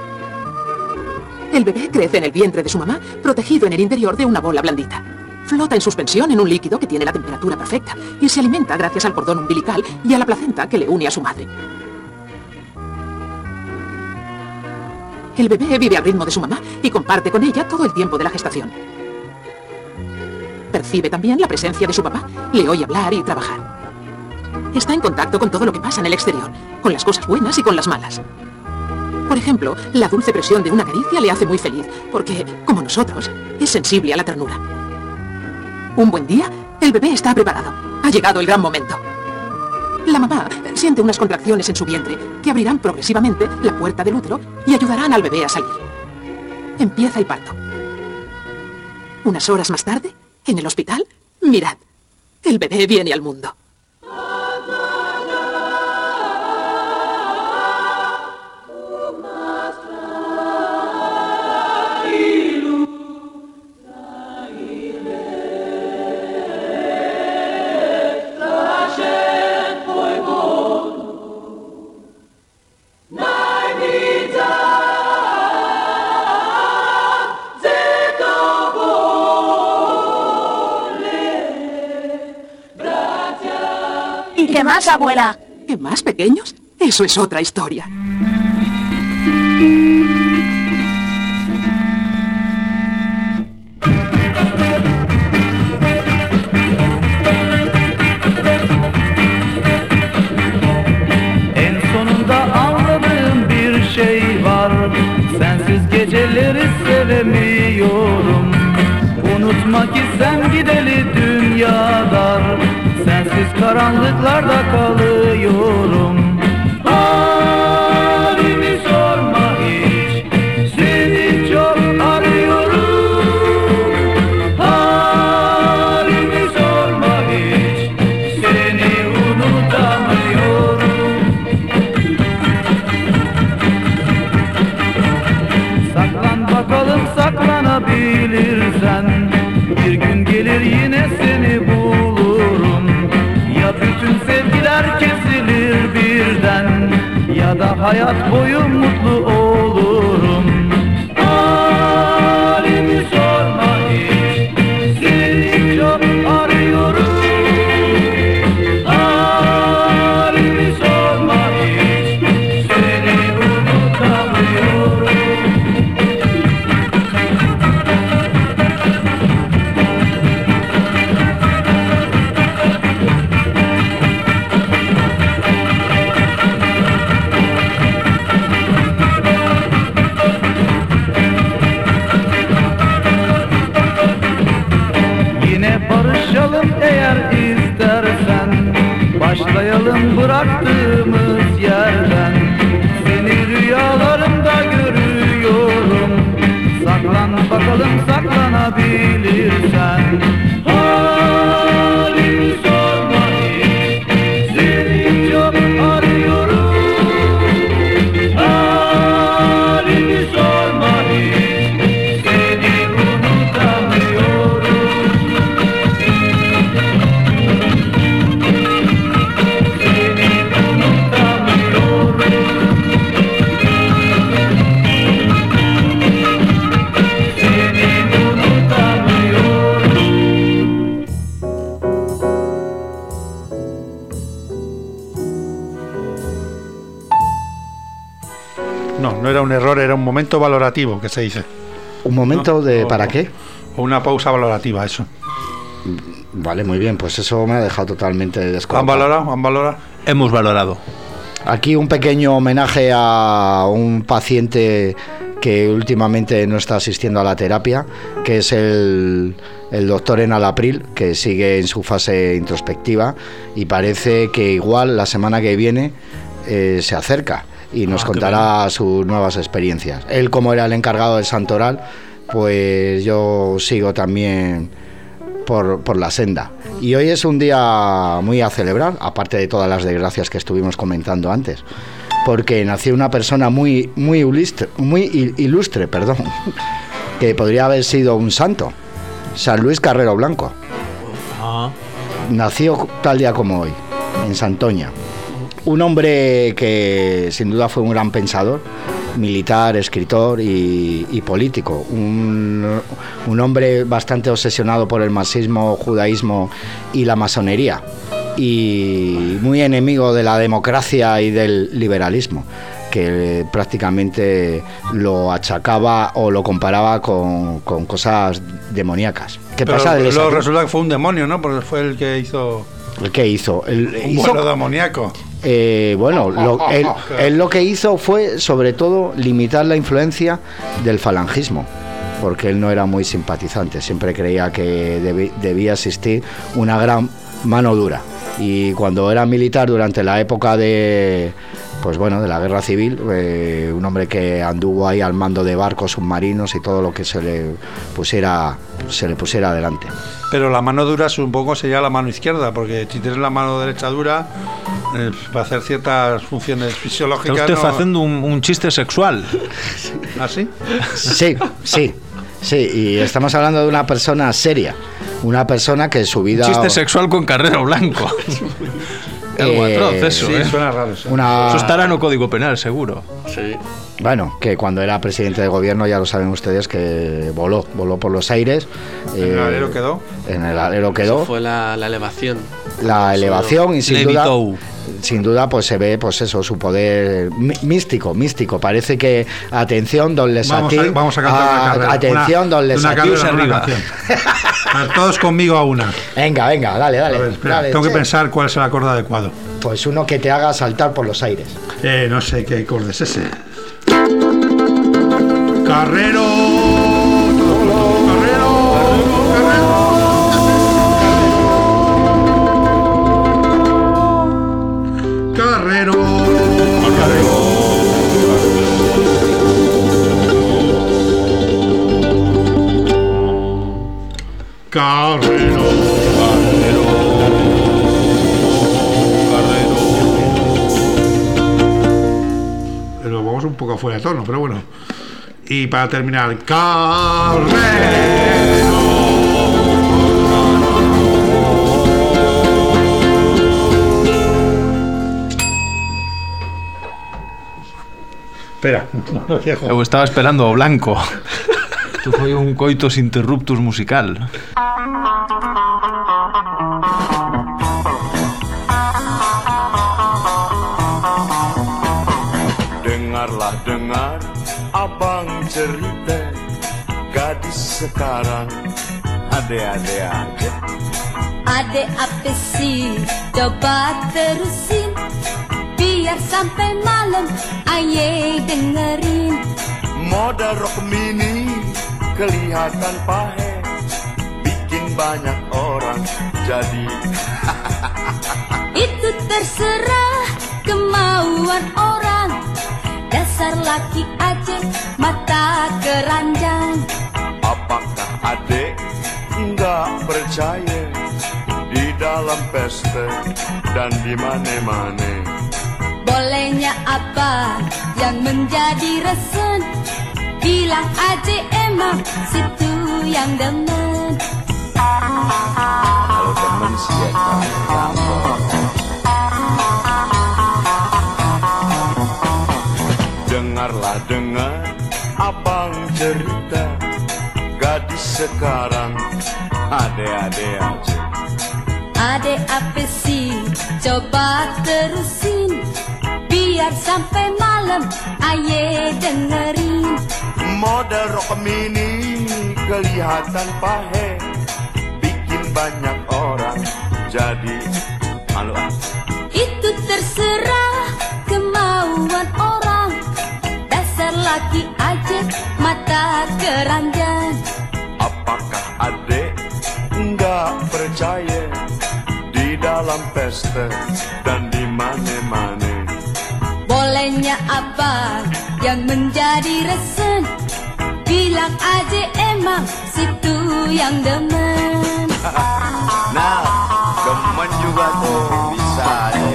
El bebé crece en el vientre de su mamá, protegido en el interior de una bola blandita. Flota en suspensión en un líquido que tiene la temperatura perfecta y se alimenta gracias al cordón umbilical y a la placenta que le une a su madre. El bebé vive al ritmo de su mamá y comparte con ella todo el tiempo de la gestación. Percibe también la presencia de su papá, le oye hablar y trabajar. Está en contacto con todo lo que pasa en el exterior, con las cosas buenas y con las malas. Por ejemplo, la dulce presión de una caricia le hace muy feliz, porque, como nosotros, es sensible a la ternura. Un buen día, el bebé está preparado. Ha llegado el gran momento. La mamá siente unas contracciones en su vientre que abrirán progresivamente la puerta del útero y ayudarán al bebé a salir. Empieza el parto. Unas horas más tarde, en el hospital, mirad, el bebé viene al mundo. ¿Qué más, abuela? ¿Qué más, pequeños? Eso es otra historia. En sonunda anladığım bir şey var. Sensiz geceleri sevemiyorum. Unutma ki sen gideli dünya dar. Sensiz karanlıklarda kalıyorum. Halimi sorma hiç, seni çok arıyorum. Halimi sorma hiç, seni unutamıyorum. Saklan bakalım saklanabilirsen, bir gün gelir yine seni bulurum. Ya bütün sevgiler kesilir birden, ya da hayat boyu mutlu olurum. Halimi sorma hiç, seni çok arıyorum. Halimi sorma hiç, seni unutamıyorum. Barışalım eğer istersen, başlayalım bıraktığımız yerden. Seni rüyalarımda görüyorum. Saklan bakalım saklanabilirsen. Halimi sorma hiç, seni çok arıyorum. Halimi sorma hiç, seni unutamıyorum. No, no era un error, era un momento valorativo, que se dice. ¿Un momento ¿no? de o, para qué? O una pausa valorativa, eso. Vale, muy bien, pues eso me ha dejado totalmente descolocado. ¿Han valorado? ¿Han valorado? Hemos valorado. Aquí un pequeño homenaje a un paciente que últimamente no está asistiendo a la terapia, que es el, el doctor Enal April, que sigue en su fase introspectiva y parece que igual la semana que viene eh, se acerca y nos ah, contará sus nuevas experiencias. Él, como era el encargado del santoral, pues yo sigo también por, por la senda. Y hoy es un día muy a celebrar, aparte de todas las desgracias que estuvimos comentando antes, porque nació una persona muy, muy ilustre, muy ilustre, perdón, que podría haber sido un santo, San Luis Carrero Blanco. Ah. Nació tal día como hoy, en Santoña. Un hombre que sin duda fue un gran pensador, militar, escritor y, y político. Un, un hombre bastante obsesionado por el marxismo, judaísmo y la masonería. Y muy enemigo de la democracia y del liberalismo, que prácticamente lo achacaba o lo comparaba con, con cosas demoníacas. ¿Qué Pero pasa? Luego resulta que fue un demonio, ¿no? Porque fue el que hizo... ¿El qué hizo? El, un hizo vuelo demoníaco. Eh, bueno, lo, él, él lo que hizo fue, sobre todo, limitar la influencia del falangismo, porque él no era muy simpatizante, siempre creía que debí, debía existir una gran mano dura. Y cuando era militar durante la época de, pues bueno, de la guerra civil, eh, un hombre que anduvo ahí al mando de barcos submarinos y todo lo que se le pusiera se le pusiera adelante. Pero la mano dura supongo sería la mano izquierda, porque si tienes la mano derecha dura, eh, para hacer ciertas funciones fisiológicas. Está usted no... haciendo un, un chiste sexual. ¿Ah, sí? Sí, sí. Sí, y estamos hablando de una persona seria, una persona que su vida... Un chiste sexual con Carrero Blanco. El Eh, guatroz, eso, sí, ¿eh? suena raro eso. Una... Eso estará en el Código Penal, seguro. Sí. Bueno, que cuando era presidente de gobierno, ya lo saben ustedes, que voló, voló por los aires. ¿En eh, el alero quedó? En el alero quedó. Eso fue la, la elevación. La elevación y sin duda, Levitó. sin duda pues se ve pues eso, su poder mí- místico, místico. Parece que, atención, don Lesatí, Vamos a, vamos a cantar ah, una carrera. atención, una, don Lesatí. una carrera, una canción. A ver, todos conmigo a una. Venga, venga, dale, dale. A ver, espera, dale, tengo que che. pensar cuál es el acorde adecuado. Pues uno que te haga saltar por los aires. Eh, no sé qué acorde es ese. Carrero. Carrero. Carrero. Carrero. Pero vamos un poco fuera de tono, pero bueno. Y para terminar, Carrero. Espera, no lo dejo. Eu estaba esperando o Blanco. Isto foi un coitus interruptus musical. Dengarlah dengar abang cerita, gadis sekarang ade-ade aja. Adek apa sih, coba terusin, biar sampai malam aye dengerin. Model rock mini kelihatan pahe, bikin banyak orang jadi. Itu terserah kemauan orang, dasar laki aja mata keranjang. Apakah adek nggak percaya di dalam pesta dan di mana-mana? Bolehnya apa yang menjadi resen, bilang aja emang situ yang demen. Kalau demen sih ya gampang. Dengarlah dengar abang cerita, gadis sekarang ade-ade aja. Adek apa sih, coba terusin, biar sampai malam aye dengerin. Model rock mini kelihatan pahe, bikin banyak orang jadi malu. Itu terserah kemauan orang. Dasar laki aja mata keranjang. Apakah adik enggak percaya di dalam pesta dan di mana-mana? Bolehnya abang yang menjadi resen. Bilang aja emang situ yang demen. Nah, demen juga tuh bisa ya.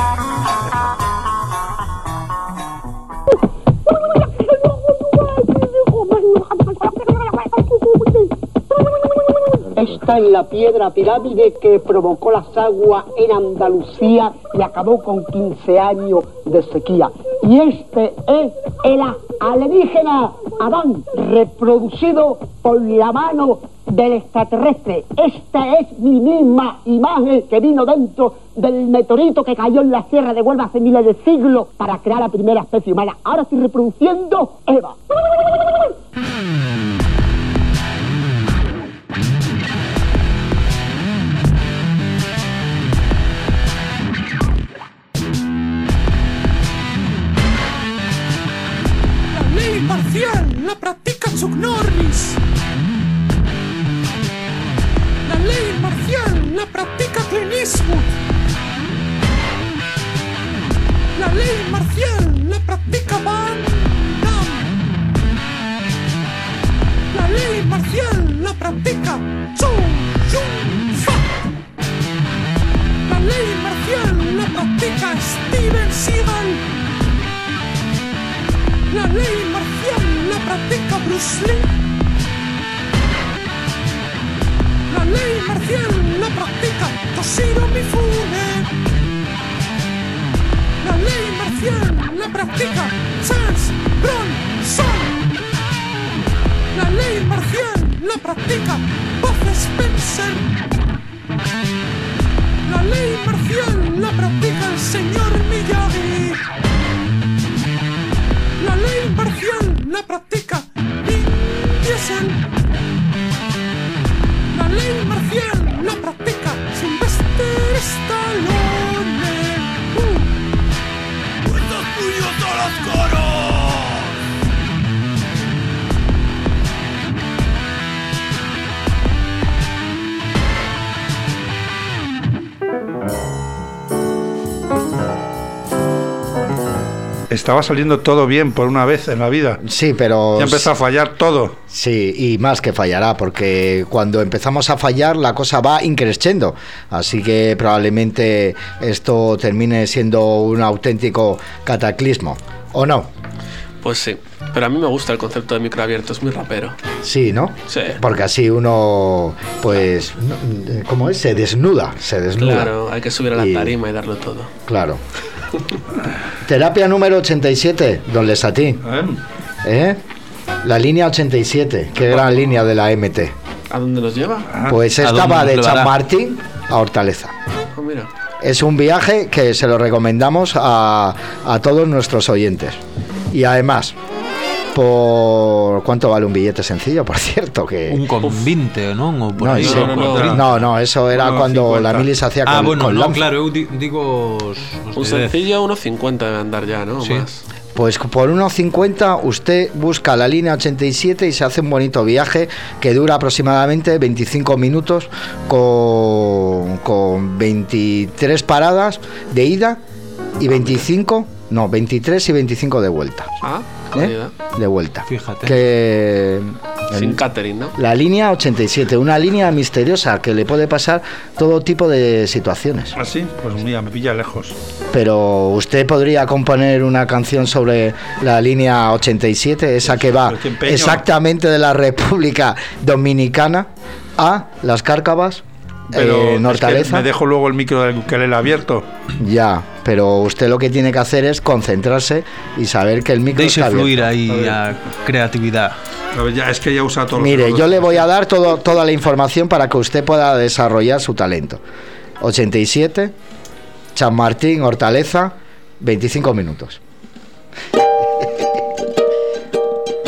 Esta es la piedra pirámide que provocó las aguas en Andalucía y acabó con quince años de sequía. Y este es el alienígena Adán, reproducido por la mano del extraterrestre. Esta es mi misma imagen que vino dentro del meteorito que cayó en la Sierra de Huelva hace miles de siglos para crear la primera especie humana. Ahora estoy reproduciendo Eva. Marcial la practica Chuck Norris. La ley marcial la practica Clint Eastwood. La ley marcial la practica Van Damme. La ley marcial la practica Chow Yun-fat. La ley marcial la practica Steven Seagal. La ley marcial la practica Bruce Lee. La ley marcial la practica Toshiro Mifune. La ley marcial la practica Charles Bronson. La ley marcial la practica Bud Spencer. La ley marcial la practica el señor Miyagi. La ley marcial la practica Vin Diesel. La ley marcial la practica Sylvester Stallone. ¡Uh! ¡Estos tuyos son los coros! Estaba saliendo todo bien por una vez en la vida. Sí, pero... Ya empezó a fallar todo. Sí, y más que fallará, porque cuando empezamos a fallar la cosa va increciendo. Así que probablemente esto termine siendo un auténtico cataclismo. ¿O no? Pues sí, pero a mí me gusta el concepto de micro abierto, es muy rapero. Sí, ¿no? Sí. Porque así uno, pues, ¿cómo es? Se desnuda, se desnuda. Claro, hay que subir a la Y- tarima y darlo todo. Claro. Terapia número ochenta y siete, don Lesatí. ¿Eh? La línea ochenta y siete, qué gran línea de la M T. ¿A dónde nos lleva? Pues ¿A esta dónde va nos de llevará? Chamartín a Hortaleza. Ah, mira. Es un viaje que se lo recomendamos a, a todos nuestros oyentes. Y además, por ¿cuánto vale un billete sencillo? Por cierto, que Un con veinte, ¿no? O por no, aí, sí. o con trinta. no, no, eso era Uno cuando cincuenta. la mili se hacía con, Ah, bueno, con no, lanza. claro, eu di- digo os, os Un de dez. sencillo, unos cincuenta debe andar ya, ¿no? Sí. Más. Pues por unos cincuenta usted busca la línea ochenta y siete y se hace un bonito viaje que dura aproximadamente veinticinco minutos con, con veintitrés paradas de ida y veinticinco, no, veintitrés y veinticinco de vuelta. Ah, ¿Eh? calidad. De vuelta. Fíjate. Que Sin catering, ¿no? la línea ochenta y siete, una línea misteriosa que le puede pasar todo tipo de situaciones. ¿Ah, sí? Pues mira, me pilla lejos. Pero usted podría componer una canción sobre la línea ochenta y siete, esa que va qué empeño. exactamente de la República Dominicana a Las Cárcavas, Pero eh, en es que Hortaleza. me dejo luego el micro del ukelele abierto. Ya, pero usted lo que tiene que hacer es concentrarse y saber que el micro Deixe está abierto. fluir aí a creatividad. A ver, ya, es que ya usa todos los Mire, dedos. yo le voy a dar todo, toda la información para que usted pueda desarrollar su talento. ochenta y siete, San Martín, Hortaleza, veinticinco minutos.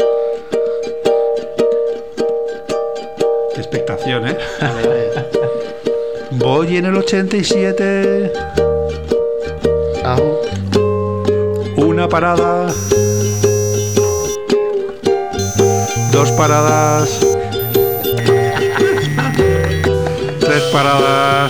Qué expectación, ¿eh? Hoy en el ochenta y siete, Au. una parada, dos paradas, tres paradas,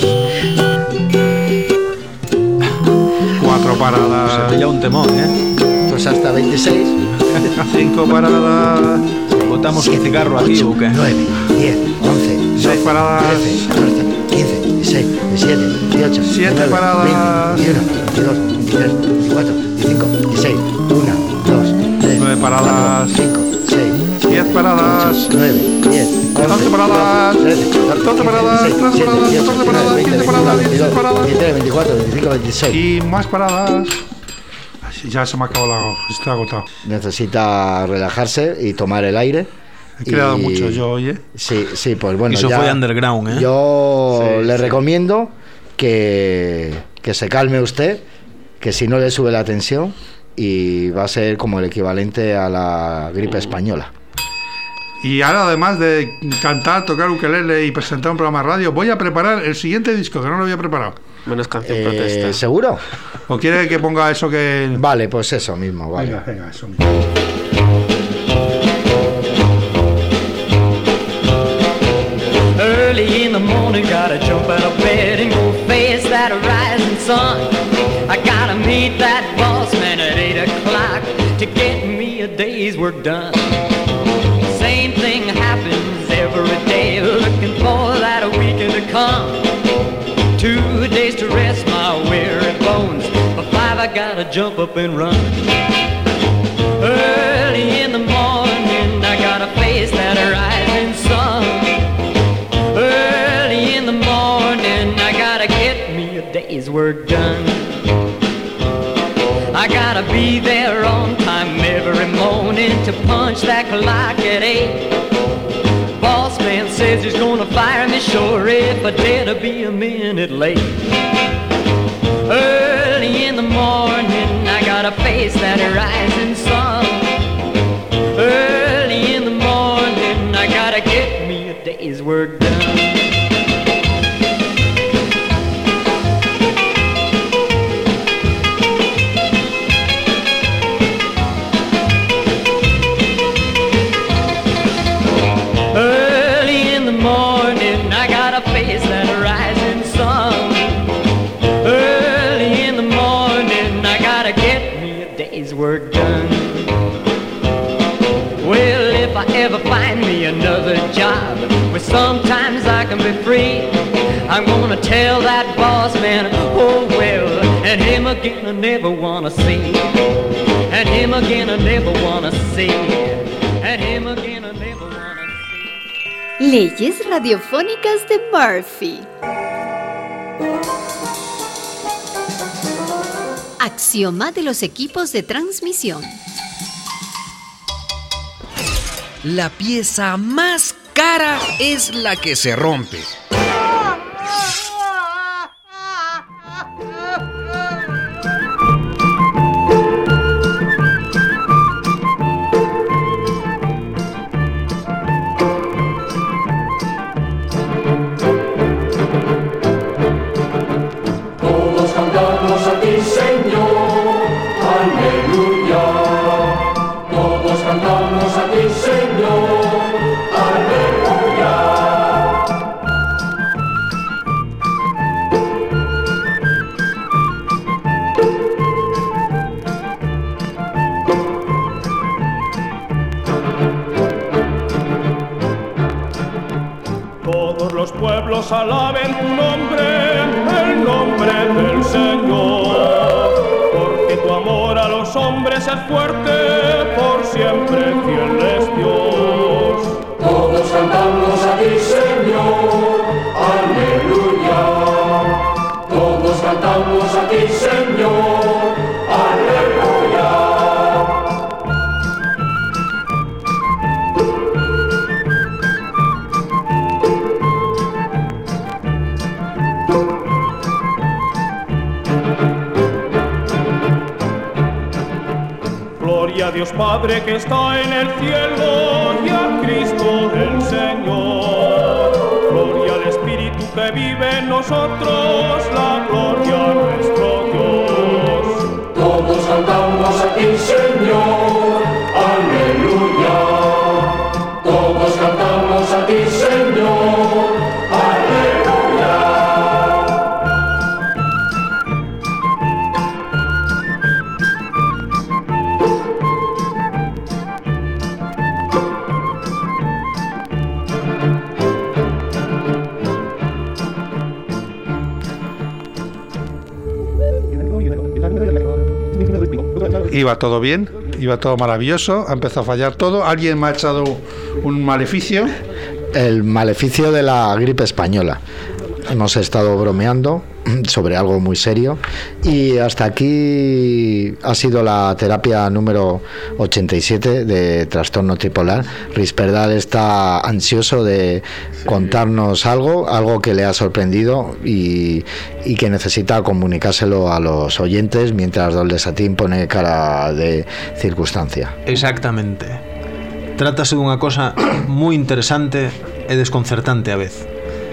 cuatro paradas. Se pilla un temón, ¿eh? Pues hasta veintiséis. Cinco paradas. ¿Botamos un cigarro aquí o qué? nueve, diez, once, seis paradas. trece, catorce, quince, dieciséis, diecisiete, dieciocho, Siete diecinueve, paradas. veinte, veintiuno, veintidós, veintitrés, veinticuatro, veinticinco, dieciséis, uno, dos, tres, Nueve paradas. cinco, seis, Diez paradas. nueve, diez, once paradas. doce paradas. tres paradas. catorce paradas. quince paradas. dieciséis paradas. veintitrés, veinticuatro, veinticinco, veintiséis. Y más paradas. Ay, ya se me ha acabado la... Estoy agotado. Necesita relajarse y tomar el aire. He creado Y- mucho yo hoy, ¿eh? Sí, sí, pues bueno. Y eso ya- fue underground, ¿eh? Yo Sí, le sí. recomiendo que, que se calme usted, que si no le sube la tensión y va a ser como el equivalente a la gripe española. Y ahora, además de cantar, tocar ukelele y presentar un programa de radio, voy a preparar el siguiente disco, que no lo había preparado. Menos canción Eh, protesta. ¿Seguro? ¿O quiere que ponga eso que...? Vale, pues eso mismo, vale. Venga, venga, eso mismo. Early in the morning, gotta jump out of bed and go face that rising sun. I gotta meet that boss man at eight o'clock to get me a day's work done. Same thing happens every day, looking for that weekend to come. Two days to rest my weary bones, but five I gotta jump up and run. Early in the morning, I gotta face that rising sun. Early in the morning, I gotta get me a day's work done. I gotta be there on time every morning to punch that clock at eight. Boss man says he's gonna fire me sure if I dare to be a minute late. Early in the morning, I gotta face that rising sun. Early in the morning, I gotta get me a day's work done. Early in the morning, I gotta face that rising sun. Early in the morning, I gotta get me a day's work done. Well, if I ever find me another job where sometimes I can be free, I'm gonna tell that boss man, oh well, and him again I never wanna see. And him again I never wanna see. And him again I never wanna Leyes radiofónicas de Murphy. Axioma de los equipos de transmisión. La pieza más cara es la que se rompe. Todos cantamos a ti, Señor, aleluya. Todos cantamos a ti, Señor, aleluya. Todos los pueblos alaben tu nombre, el nombre del Señor. Porque tu amor a los hombres es fuerte, por siempre fiel es Dios. Todos cantamos a ti, Señor, aleluya. Todos cantamos a ti, Señor, aleluya. Gloria a Dios Padre que está en el cielo y a Cristo el Señor. Gloria al Espíritu que revive en nosotros la gloria a nuestro Dios. Todos cantamos a ti, Señor, aleluya. Todos cantamos a ti, Señor, aleluya. Iba todo bien, iba todo maravilloso, ha empezado a fallar todo. ¿Alguien me ha echado un maleficio? El maleficio de la gripe española. Hemos estado bromeando sobre algo muy serio y hasta aquí ha sido la terapia número ochenta y siete de trastorno tripolar. Risperdal está ansioso de contarnos algo, algo que le ha sorprendido y, y que necesita comunicárselo a los oyentes mientras Don Lesatín pone cara de circunstancia. Exactamente. Trátase dunha cosa moi interesante e desconcertante a vez.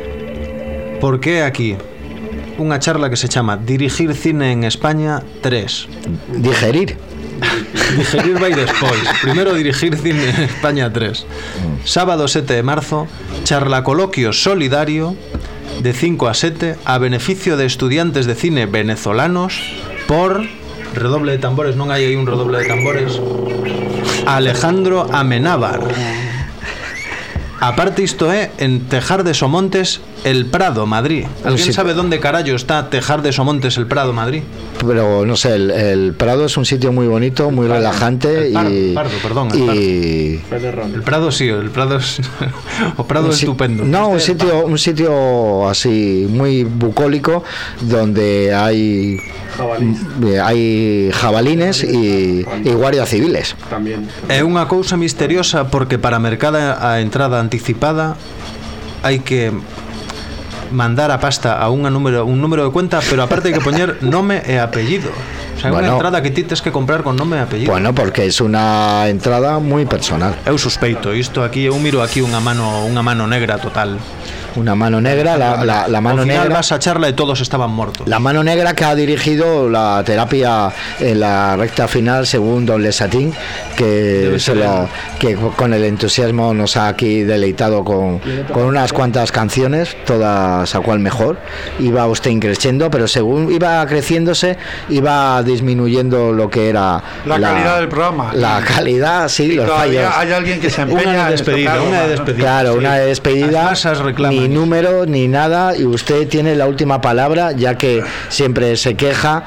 Por que aquí unha charla que se chama Dirigir cine en España tres? Digerir. Digerir vai despois. Primeiro dirigir cine en España tres. Sábado sete de marzo, charla coloquio solidario de cinco a sete a beneficio de estudiantes de cine venezolanos por redoble de tambores, non hai aí un redoble de tambores. Alejandro Amenábar. Aparte isto é en Tejar de Somontes, El Prado, Madrid. ¿Alguien sí. sabe dónde carallo está Tejar de Somontes, El Prado, Madrid? Pero no sé, el, el Prado es un sitio muy bonito, muy Pardo, relajante el Pardo, y Pardo, perdón, el y Pardo. El Prado sí, el Prado es o Prado es estupendo. No, un sitio un sitio así muy bucólico donde hay Jabalís. hay jabalines y, y guardias civiles. También. É unha cousa misteriosa porque para mercar a entrada anticipada hai que mandar a pasta a unha número, un número de cuenta, pero aparte hai que poñer nome e apellido. O sea, é unha Bueno. entrada que ti tes que comprar con nome e apellido. Bueno, porque es una entrada muy personal. Eu suspeito, isto aquí, eu miro aquí unha mano, unha mano negra total. Una mano negra, la, la, la mano Ao final negra. vas a charla y todos estaban muertos. La mano negra que ha dirigido la terapia en la recta final, según Don Lesatín, que, se lo, que con el entusiasmo nos ha aquí deleitado con, con unas cuantas canciones, todas a cual mejor. Iba usted increciendo, pero según iba creciéndose, iba disminuyendo lo que era La calidad del programa. La calidad, sí, Y los todavía fallos. hay alguien que se empeña Una de en despedida, tocar una de ¿no? despedida. Claro, Sí. una despedida, Las masas reclaman. ni número ni nada, y usted tiene la última palabra, ya que siempre se queja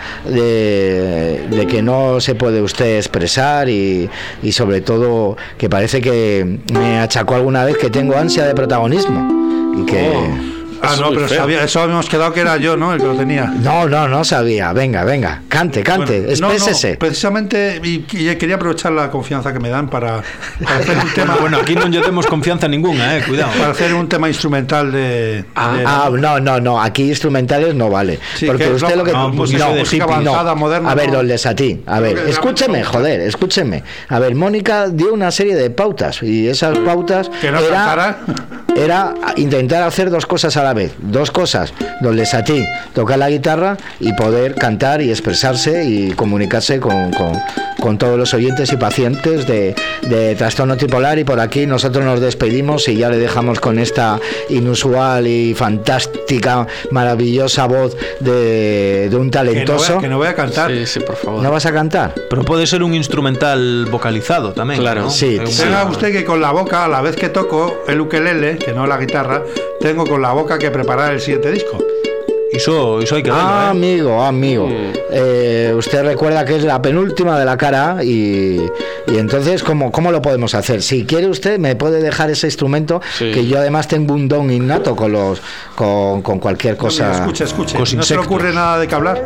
de, de que no se puede usted expresar y, y sobre todo que parece que me achacó alguna vez que tengo ansia de protagonismo y que... Oh. Ah, no, pero sabía, eso habíamos quedado que era yo, ¿no? El que lo tenía. No, no, no sabía. Venga, venga, cante, cante, Bueno, no, exprésese. no, precisamente, y, y quería aprovechar la confianza que me dan para, para hacer un tema. Bueno, aquí no llevemos confianza ninguna, eh, cuidado. Para hacer un tema instrumental de. Ah, de- ah, no, no, no, aquí instrumentales no vale. Sí, porque que usted no, lo que. no, música de música hippie. avanzada, moderna, A ver, no. don Lesatí, a ver, Creo que escúcheme, realmente- joder, escúcheme. A ver, Mónica dio una serie de pautas y esas pautas Que no era, cantara. era intentar hacer dos cosas a la vez, dos cosas. Don Lesatí tocar la guitarra y poder cantar y expresarse y comunicarse con, con, con todos los oyentes y pacientes de, de trastorno tripolar. Y por aquí nosotros nos despedimos y ya le dejamos con esta inusual y fantástica, maravillosa voz de, de un Que no, voy talentoso. a, que no voy a cantar. Sí, sí, por favor. ¿No vas a cantar? Pero puede ser un instrumental vocalizado también. Claro. ¿no? Sí, Eh, un- sí. Tenga usted que con la boca, a la vez que toco el ukelele, que no la guitarra, tengo con la boca que preparar el siguiente disco. Iso, iso hay que verlo, Ah, eh. amigo, amigo. Eh, usted recuerda que es la penúltima de la cara y, y entonces, ¿cómo, ¿cómo lo podemos hacer? Si quiere usted, me puede dejar ese instrumento, Sí. que yo además tengo un don innato con los con, con cualquier cosa. No, escuche, escuche. Con ¿No se le insectos. ocurre nada de que hablar?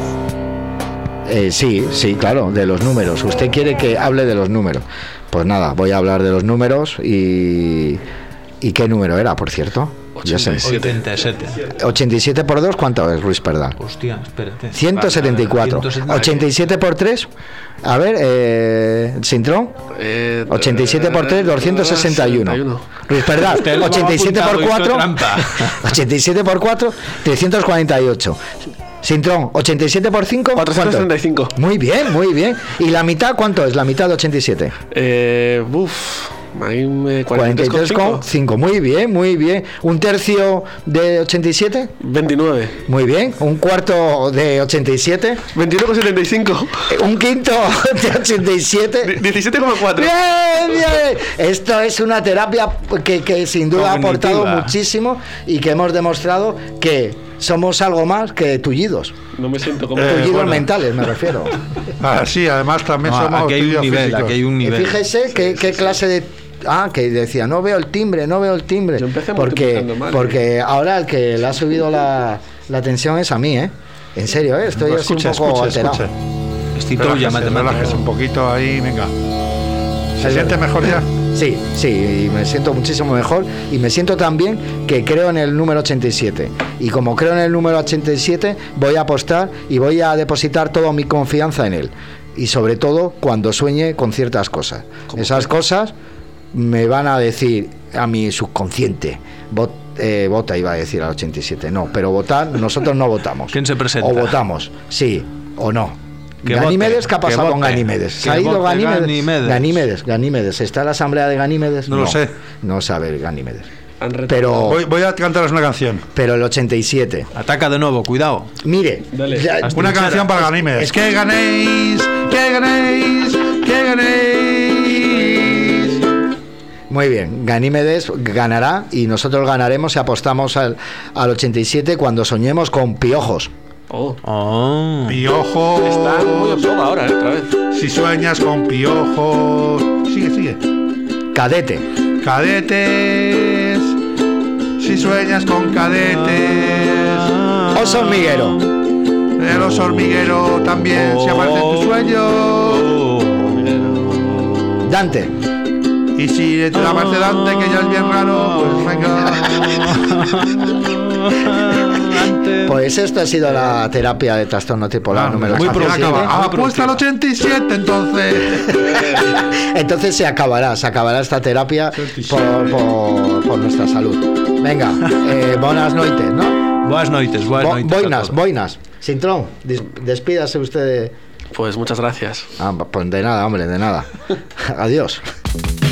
Eh, sí, sí, claro, de los números. Usted quiere que hable de los números. Pues nada, voy a hablar de los números y... ¿Y qué número era, por cierto? Ya sé. ochenta y siete. ochenta y siete por dos, ¿cuánto es, Luis Perdán? Hostia, espérate. ciento setenta y cuatro. ochenta y siete por tres, a ver, eh, Sintrón. Eh, ochenta y siete por tres, doscientos sesenta y uno. Luis Perdán, ochenta y siete por cuatro, ochenta y siete por cuatro, trescientos cuarenta y ocho. Sintrón, ochenta y siete por cinco, cuatrocientos treinta y cinco. Muy bien, muy bien. ¿Y la mitad cuánto es? La mitad de ochenta y siete. Eh, uf, ahí me cuarenta y tres coma cinco. Muy bien, muy bien. ¿Un tercio de ochenta y siete? veintinueve. Muy bien. ¿Un cuarto de ochenta y siete? veintiuno coma setenta y cinco. ¿Un quinto de ochenta y siete? diecisiete coma cuatro. Bien, bien. Esto es una terapia que, que sin duda ha aportado muchísimo y que hemos demostrado que somos algo más que tullidos. No me siento como... Eh, tullidos bueno. mentales, me refiero. Ah, sí, además también No, somos aquí hay un tullidos nivel, físicos. aquí hay un nivel. Y fíjese qué, qué clase de... Ah, que decía, no veo el timbre, no veo el timbre. Porque, mal, porque ahora el que le ha subido la, la tensión es a mí, ¿eh? En serio, ¿eh? Estoy No, así escucha, un poco escucha, alterado. escucha. Estoy Relájese, ya matemático. relájese un poquito ahí, venga. ¿Se siente mejor ya? Sí, sí, y me siento muchísimo mejor y me siento también que creo en el número ochenta y siete. Y como creo en el número ochenta y siete, voy a apostar y voy a depositar toda mi confianza en él. Y sobre todo cuando sueñe con ciertas cosas. Esas cosas me van a decir a mi subconsciente, vot, eh, vota, iba a decir al ochenta y siete. No, pero votar, nosotros no votamos. ¿Quién se presenta? O votamos, sí o no. Que Ganímedes, vote, ¿qué ha pasado que con vote, Ganímedes? ¿Se que ha ido vote Ganímedes? Ganímedes. Ganímedes, Ganímedes. ¿Está en la asamblea de Ganímedes? No lo sé. No sabe Ganímedes. Pero, Voy, voy a cantaros una canción. pero el ochenta y siete. Ataca de nuevo, cuidado. Mire, ya- Una canción para Ganímedes. Es que ganéis, que ganéis, que ganéis. muy bien, Ganímedes ganará y nosotros ganaremos si apostamos al, al ochenta y siete cuando soñemos con piojos. Oh. Oh. Piojos. Está muy en boga ahora, ¿eh? Otra vez. Si sueñas con piojos. Sigue, sigue. Cadete. Cadetes. Si sueñas con cadetes. Oso hormiguero. El oso hormiguero también, si aparece en tu sueño. Dante. Y si te aparece Dante, que ya es bien raro, pues venga. Pues esto ha sido la terapia de trastorno tripolar Ah, número muy ochenta y siete. productiva. Ah, apuesta al ochenta y siete, entonces. Entonces se acabará, se acabará esta terapia por, por, por nuestra salud. Venga, eh, buenas noites, ¿no? Buenas noites, buenas Bo- noites. a boinas, todos. boinas. Sintrón, des- despídase usted de... Pues muchas gracias. Ah, pues de nada, hombre, de nada. Adiós.